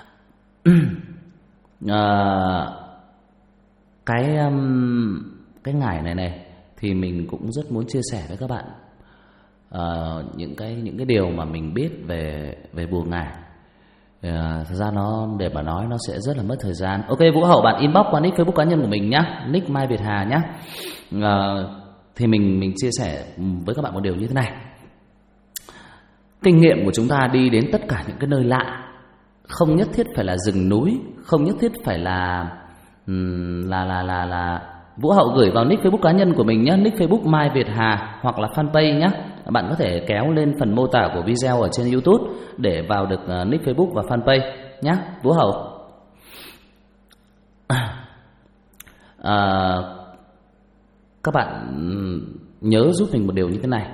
[SPEAKER 1] Cái ngải này thì mình cũng rất muốn chia sẻ với các bạn những cái điều mà mình biết về bùa ngải. Thật ra nó để mà nói nó sẽ rất là mất thời gian. Ok, Vũ Hậu, bạn inbox qua nick Facebook cá nhân của mình nhá, nick Mai Việt Hà nhá. Thì mình chia sẻ với các bạn một điều như thế này. Kinh nghiệm của chúng ta đi đến tất cả những cái nơi lạ, không nhất thiết phải là rừng núi, không nhất thiết phải là Vũ Hậu gửi vào nick Facebook cá nhân của mình nhé, nick Facebook Mai Việt Hà hoặc là fanpage nhé. Bạn có thể kéo lên phần mô tả của video ở trên YouTube để vào được nick Facebook và fanpage nhé, Vũ Hậu. Các bạn nhớ giúp mình một điều như thế này.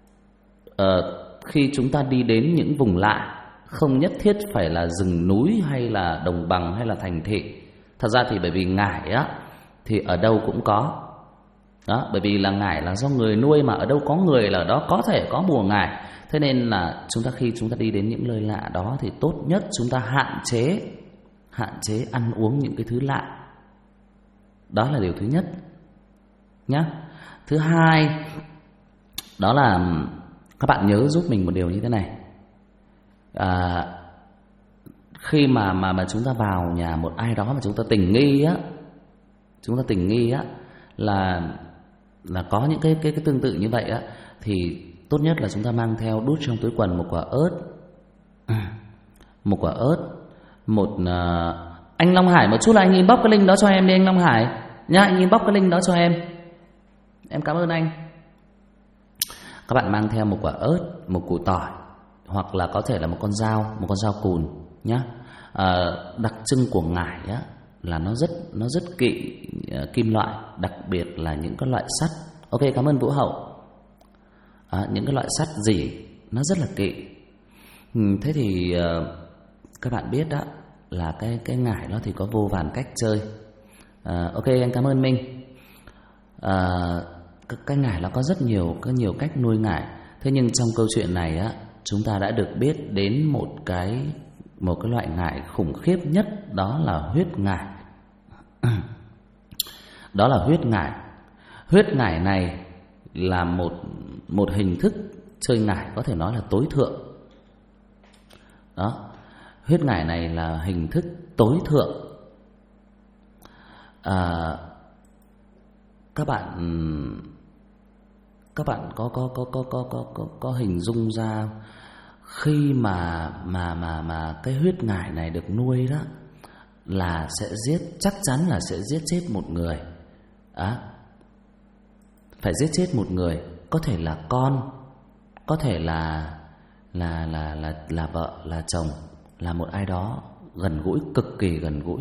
[SPEAKER 1] Khi chúng ta đi đến những vùng lạ, không nhất thiết phải là rừng núi hay là đồng bằng hay là thành thị. Thật ra thì bởi vì ngải á thì ở đâu cũng có. Đó, bởi vì là ngải là do người nuôi mà, ở đâu có người là ở đó có thể có bùa ngải. Thế nên là khi chúng ta đi đến những nơi lạ đó thì tốt nhất chúng ta hạn chế ăn uống những cái thứ lạ. Đó là điều thứ nhất nhá. Thứ hai, đó là các bạn nhớ giúp mình một điều như thế này. Khi mà chúng ta vào nhà một ai đó mà chúng ta tình nghi á là có những cái tương tự như vậy á, thì tốt nhất là chúng ta mang theo đút trong túi quần một quả ớt, anh Long Hải, một chút là anh inbox cái link đó cho em đi anh Long Hải nhá, anh inbox cái link đó cho em cảm ơn anh. Các bạn mang theo một quả ớt, một củ tỏi, hoặc là có thể là một con dao cùn nhá. Đặc trưng của ngải á là nó rất kỵ kim loại, đặc biệt là những cái loại sắt. Ok, cảm ơn Vũ Hậu. Những cái loại sắt gì nó rất là kỵ. Thế thì các bạn biết đó là cái ngải nó thì có vô vàn cách chơi. Ok, anh cảm ơn Minh. Cái ngải nó có rất nhiều cách nuôi ngải. Thế nhưng trong câu chuyện này á, chúng ta đã được biết đến một cái loại ngải khủng khiếp nhất, đó là huyết ngải. Đó là huyết ngải. Huyết ngải này là một hình thức chơi ngải có thể nói là tối thượng. Đó, huyết ngải này là hình thức tối thượng. Các bạn có hình dung ra khi mà cái huyết ngải này được nuôi đó là chắc chắn là sẽ giết chết một người. Phải giết chết một người, có thể là con, có thể là vợ, là chồng, là một ai đó gần gũi, cực kỳ gần gũi.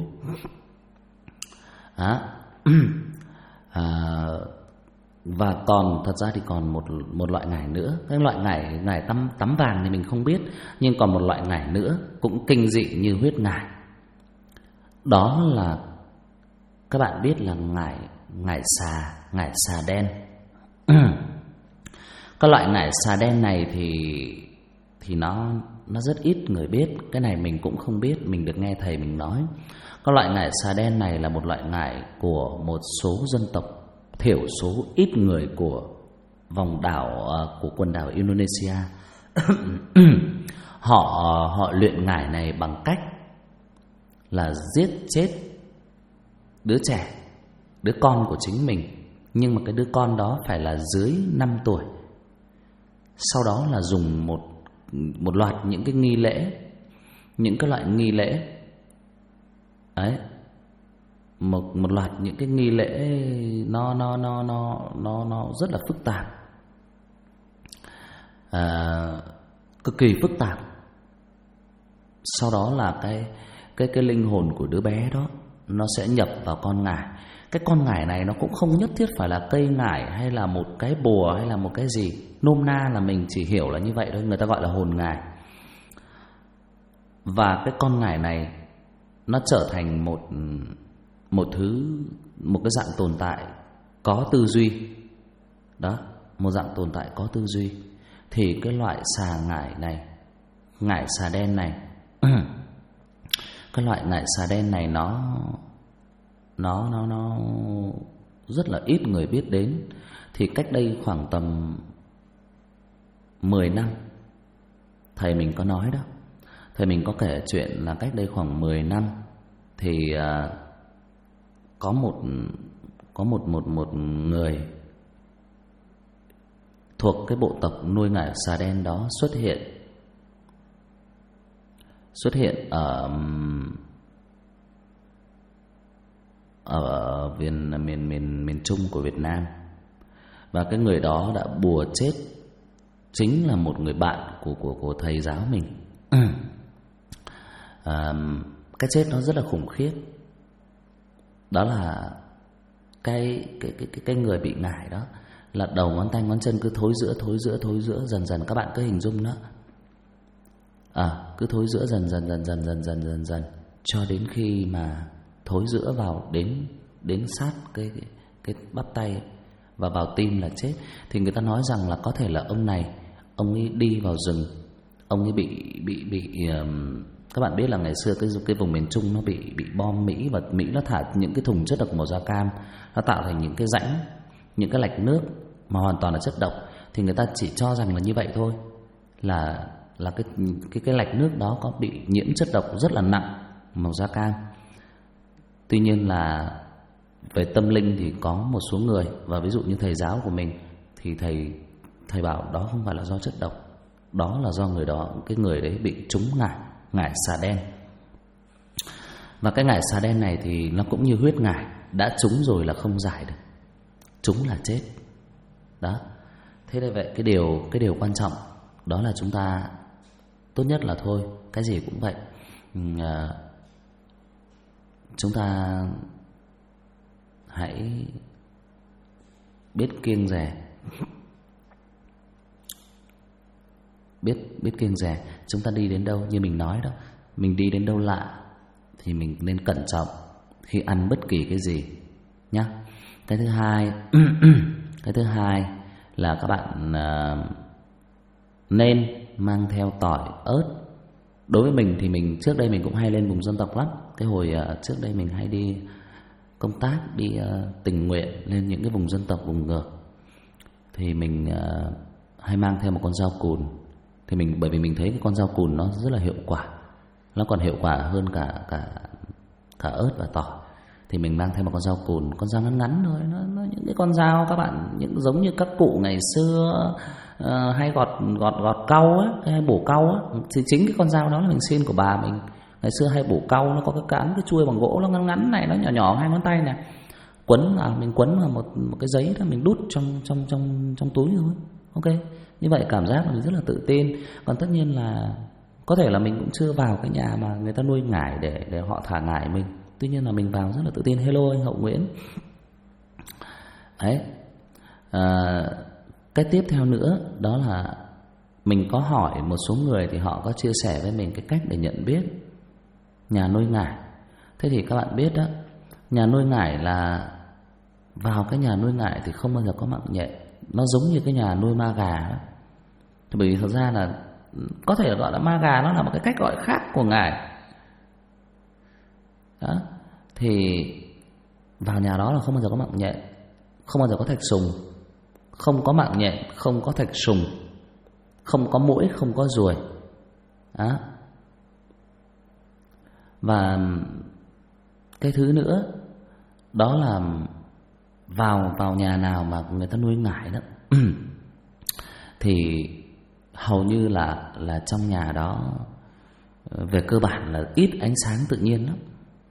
[SPEAKER 1] Và còn thật ra thì còn một loại ngải nữa. Cái loại ngải tắm vàng thì mình không biết, nhưng còn một loại ngải nữa cũng kinh dị như huyết ngải. Đó là các bạn biết là ngải xà đen. Các loại ngải xà đen này thì nó rất ít người biết. Cái này mình cũng không biết, mình được nghe thầy mình nói. Các loại ngải xà đen này là một loại ngải của một số dân tộc thiểu số ít người của vòng đảo của quần đảo Indonesia. Họ luyện ngải này bằng cách là giết chết đứa trẻ, đứa con của chính mình, nhưng mà cái đứa con đó phải là dưới 5 tuổi. Sau đó là dùng một loạt những cái nghi lễ, những cái loại nghi lễ ấy, một loạt những cái nghi lễ nó rất là phức tạp, cực kỳ phức tạp. Sau đó là cái linh hồn của đứa bé đó nó sẽ nhập vào con ngải. Cái con ngải này nó cũng không nhất thiết phải là cây ngải hay là một cái bùa hay là một cái gì. Nôm na là mình chỉ hiểu là như vậy thôi, người ta gọi là hồn ngải. Và cái con ngải này nó trở thành một cái dạng tồn tại có tư duy. Đó, một dạng tồn tại có tư duy. Thì cái loại xà ngải này, ngải xà đen này cái loại ngải xà đen này nó rất là ít người biết đến. Thì cách đây khoảng tầm 10 năm, thầy mình có nói đó, thầy mình có kể chuyện là cách đây khoảng 10 năm thì có một người thuộc cái bộ tộc nuôi ngải xà đen đó xuất hiện ở miền Trung của Việt Nam. Và cái người đó đã bùa chết chính là một người bạn của thầy giáo mình. Cái chết nó rất là khủng khiếp. Đó là cái người bị ngải đó là đầu ngón tay ngón chân cứ thối giữa dần các bạn cứ hình dung đó. Cứ thối giữa dần cho đến khi mà thối giữa vào đến sát cái bắp tay và vào tim là chết. Thì người ta nói rằng là có thể là ông ấy đi vào rừng, ông ấy bị các bạn biết là ngày xưa cái vùng miền Trung nó bị bom Mỹ, và Mỹ nó thả những cái thùng chất độc màu da cam, nó tạo thành những cái rãnh, những cái lạch nước mà hoàn toàn là chất độc. Thì người ta chỉ cho rằng là như vậy thôi, là cái lạch nước đó có bị nhiễm chất độc rất là nặng màu da cam. Tuy nhiên là về tâm linh thì có một số người, và ví dụ như thầy giáo của mình thì thầy bảo đó không phải là do chất độc, đó là do cái người đấy bị trúng ngải xà đen. Và cái ngải xà đen này thì nó cũng như huyết ngải, đã trúng rồi là không giải được, trúng là chết. Đó. Thế nên vậy cái điều quan trọng đó là chúng ta tốt nhất là thôi, cái gì cũng vậy, chúng ta hãy biết kiêng dè, biết kiêng dè. Chúng ta đi đến đâu, như mình nói đó, mình đi đến đâu lạ thì mình nên cẩn trọng khi ăn bất kỳ cái gì nhá. Cái thứ hai là các bạn nên mang theo tỏi, ớt. Đối với mình thì mình trước đây mình cũng hay lên vùng dân tộc lắm. Cái hồi trước đây mình hay đi công tác, đi tình nguyện lên những cái vùng dân tộc, vùng ngược, thì mình hay mang theo một con dao cùn. Thì bởi vì mình thấy cái con dao cùn nó rất là hiệu quả, nó còn hiệu quả hơn cả ớt và tỏi. Thì mình mang theo một con dao cùn, con dao ngắn thôi, nó những cái con dao các bạn giống như các cụ ngày xưa hay gọt cau á, hay bổ cau á. Thì chính cái con dao đó là mình xin của bà mình. Ngày xưa hay bổ cau, nó có cái cán, cái chuôi bằng gỗ, nó ngắn này, nó nhỏ hai ngón tay này. Mình quấn vào một cái giấy đó, mình đút trong túi thôi. Ok, như vậy cảm giác là mình rất là tự tin. Còn tất nhiên là có thể là mình cũng chưa vào cái nhà mà người ta nuôi ngải để họ thả ngải mình. Tuy nhiên là mình vào rất là tự tin. Hello anh Hậu Nguyễn. Đấy. Cái tiếp theo nữa đó là mình có hỏi một số người thì họ có chia sẻ với mình cái cách để nhận biết nhà nuôi ngải. Thế thì các bạn biết đó, nhà nuôi ngải là vào cái nhà nuôi ngải thì không bao giờ có mạng nhện. Nó giống như cái nhà nuôi ma gà đó. Thì bởi vì thật ra là có thể gọi là ma gà, nó là một cái cách gọi khác của ngải. Đó. Thì vào nhà đó là không bao giờ có mạng nhện, không bao giờ có thạch sùng, không có mạng nhện, không có thạch sùng, không có muỗi, không có ruồi. Đó. Và cái thứ nữa đó là vào nhà nào mà người ta nuôi ngải đó thì hầu như là trong nhà đó về cơ bản là ít ánh sáng tự nhiên lắm.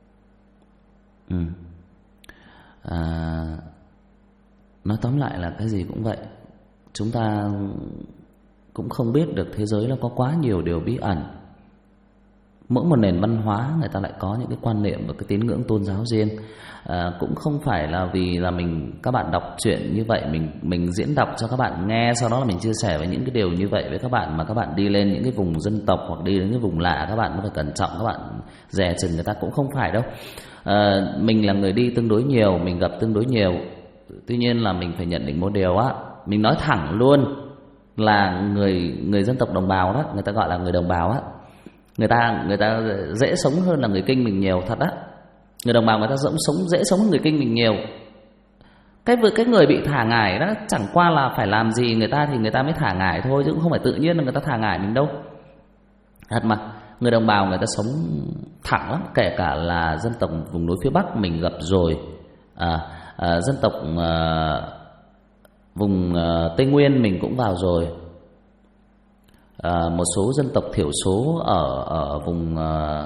[SPEAKER 1] Nói tóm lại là cái gì cũng vậy, chúng ta cũng không biết được thế giới nó có quá nhiều điều bí ẩn. Mỗi một nền văn hóa người ta lại có những cái quan niệm và cái tín ngưỡng tôn giáo riêng. Cũng không phải là vì là các bạn đọc truyện như vậy, mình diễn đọc cho các bạn nghe, sau đó là mình chia sẻ với những cái điều như vậy với các bạn, mà các bạn đi lên những cái vùng dân tộc hoặc đi đến cái vùng lạ, các bạn phải cẩn trọng, các bạn dè chừng người ta, cũng không phải đâu. Mình là người đi tương đối nhiều, mình gặp tương đối nhiều. Tuy nhiên là mình phải nhận định một điều á, mình nói thẳng luôn là người dân tộc đồng bào đó, người ta gọi là người đồng bào á, người ta dễ sống hơn là người Kinh mình nhiều thật á. Người đồng bào người ta dễ sống hơn người Kinh mình nhiều. Cái người bị thả ngải đó chẳng qua là phải làm gì người ta thì người ta mới thả ngải thôi, chứ cũng không phải tự nhiên là người ta thả ngải mình đâu. Thật mà, người đồng bào người ta sống thẳng lắm, kể cả là dân tộc vùng núi phía Bắc mình gặp rồi, dân tộc vùng Tây Nguyên mình cũng vào rồi, một số dân tộc thiểu số ở vùng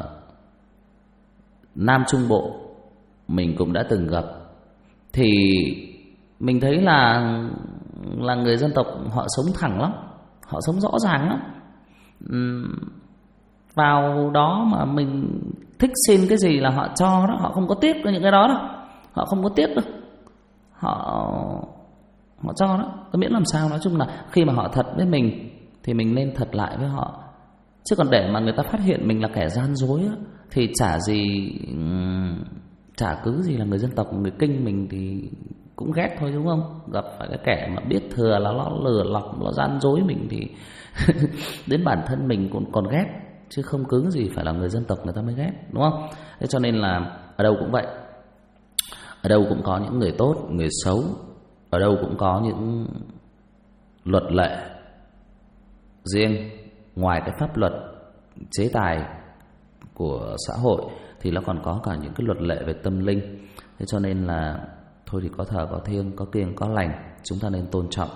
[SPEAKER 1] Nam Trung Bộ mình cũng đã từng gặp. Thì mình thấy là người dân tộc họ sống thẳng lắm, họ sống rõ ràng lắm. Vào đó mà mình thích xin cái gì là họ cho đó, họ không có tiếc những cái đó đâu, họ không có tiếc đâu, họ cho đó, có miễn làm sao. Nói chung là khi mà họ thật với mình thì mình nên thật lại với họ, chứ còn để mà người ta phát hiện mình là kẻ gian dối á, thì chả cứ gì là người dân tộc, người Kinh mình thì cũng ghét thôi, đúng không? Gặp phải cái kẻ mà biết thừa là nó lừa lọc, nó gian dối mình thì đến bản thân mình còn ghét, chứ không cứ gì phải là người dân tộc người ta mới ghét, đúng không? Thế cho nên là ở đâu cũng vậy, ở đâu cũng có những người tốt, người xấu, ở đâu cũng có những luật lệ riêng. Ngoài cái pháp luật chế tài của xã hội thì nó còn có cả những cái luật lệ về tâm linh. Thế cho nên là thôi thì có thờ có thiêng, có kiêng có lành, chúng ta nên tôn trọng,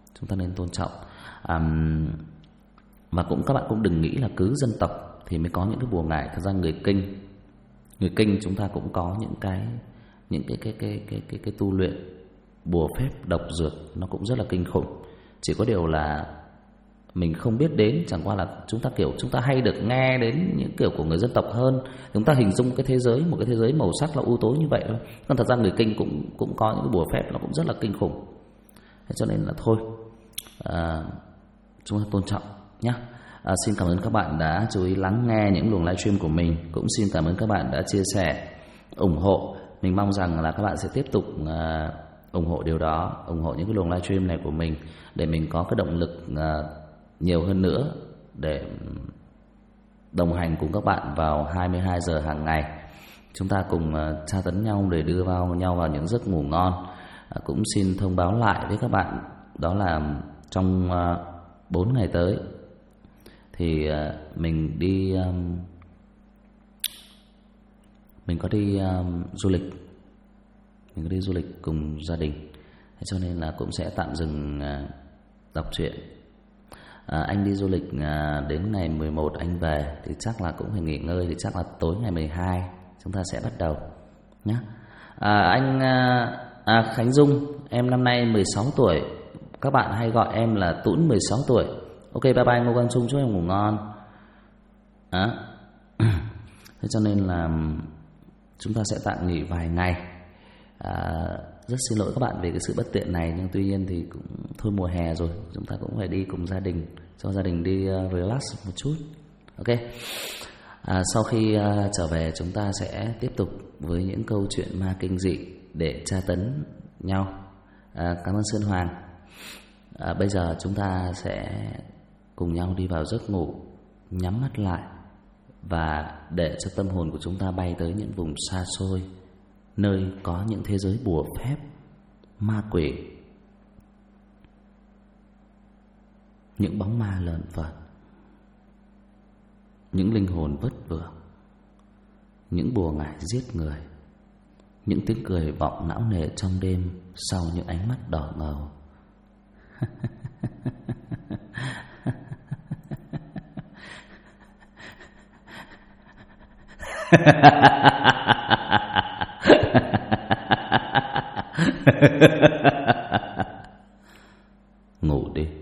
[SPEAKER 1] mà các bạn cũng đừng nghĩ là cứ dân tộc thì mới có những cái bùa ngải. Thật ra người Kinh chúng ta cũng có những cái tu luyện bùa phép độc dược, nó cũng rất là kinh khủng. Chỉ có điều là mình không biết đến, chẳng qua là chúng ta hay được nghe đến những kiểu của người dân tộc hơn. Chúng ta hình dung một cái thế giới màu sắc là u tối như vậy thôi. Còn thật ra người Kinh cũng có những cái bùa phép nó cũng rất là kinh khủng. Thế cho nên là thôi, chúng ta tôn trọng nhé. Xin cảm ơn các bạn đã chú ý lắng nghe những luồng livestream của mình. Cũng xin cảm ơn các bạn đã chia sẻ, ủng hộ. Mình mong rằng là các bạn sẽ tiếp tục ủng hộ điều đó, ủng hộ những cái luồng livestream này của mình, để mình có cái động lực nhiều hơn nữa để đồng hành cùng các bạn vào 22 giờ hàng ngày. Chúng ta cùng tra tấn nhau để đưa nhau vào những giấc ngủ ngon. Cũng xin thông báo lại với các bạn, đó là trong 4 ngày tới thì mình có đi du lịch cùng gia đình. Thế cho nên là cũng sẽ tạm dừng đọc truyện. Anh đi du lịch đến ngày 11 anh về thì chắc là cũng phải nghỉ ngơi, thì chắc là tối ngày 12 chúng ta sẽ bắt đầu nhé. Anh Khánh Dung, em năm nay 16 tuổi, các bạn hay gọi em là Tũn 16 tuổi. Ok, bye bye Ngô Quang Trung, chúc em ngủ ngon. Thế cho nên là chúng ta sẽ tạm nghỉ vài ngày. Rất xin lỗi các bạn về cái sự bất tiện này, nhưng tuy nhiên thì cũng thôi, mùa hè rồi, chúng ta cũng phải đi cùng gia đình, cho gia đình đi relax một chút. Ok. Sau khi trở về chúng ta sẽ tiếp tục với những câu chuyện ma kinh dị để tra tấn nhau. Cảm ơn Sơn Hoàng. Bây giờ chúng ta sẽ cùng nhau đi vào giấc ngủ, nhắm mắt lại và để cho tâm hồn của chúng ta bay tới những vùng xa xôi, nơi có những thế giới bùa phép, ma quỷ, những bóng ma lợn vợn, những linh hồn vất vưởng, những bùa ngải giết người, những tiếng cười vọng não nề trong đêm sau những ánh mắt đỏ ngầu. Ngủ đi.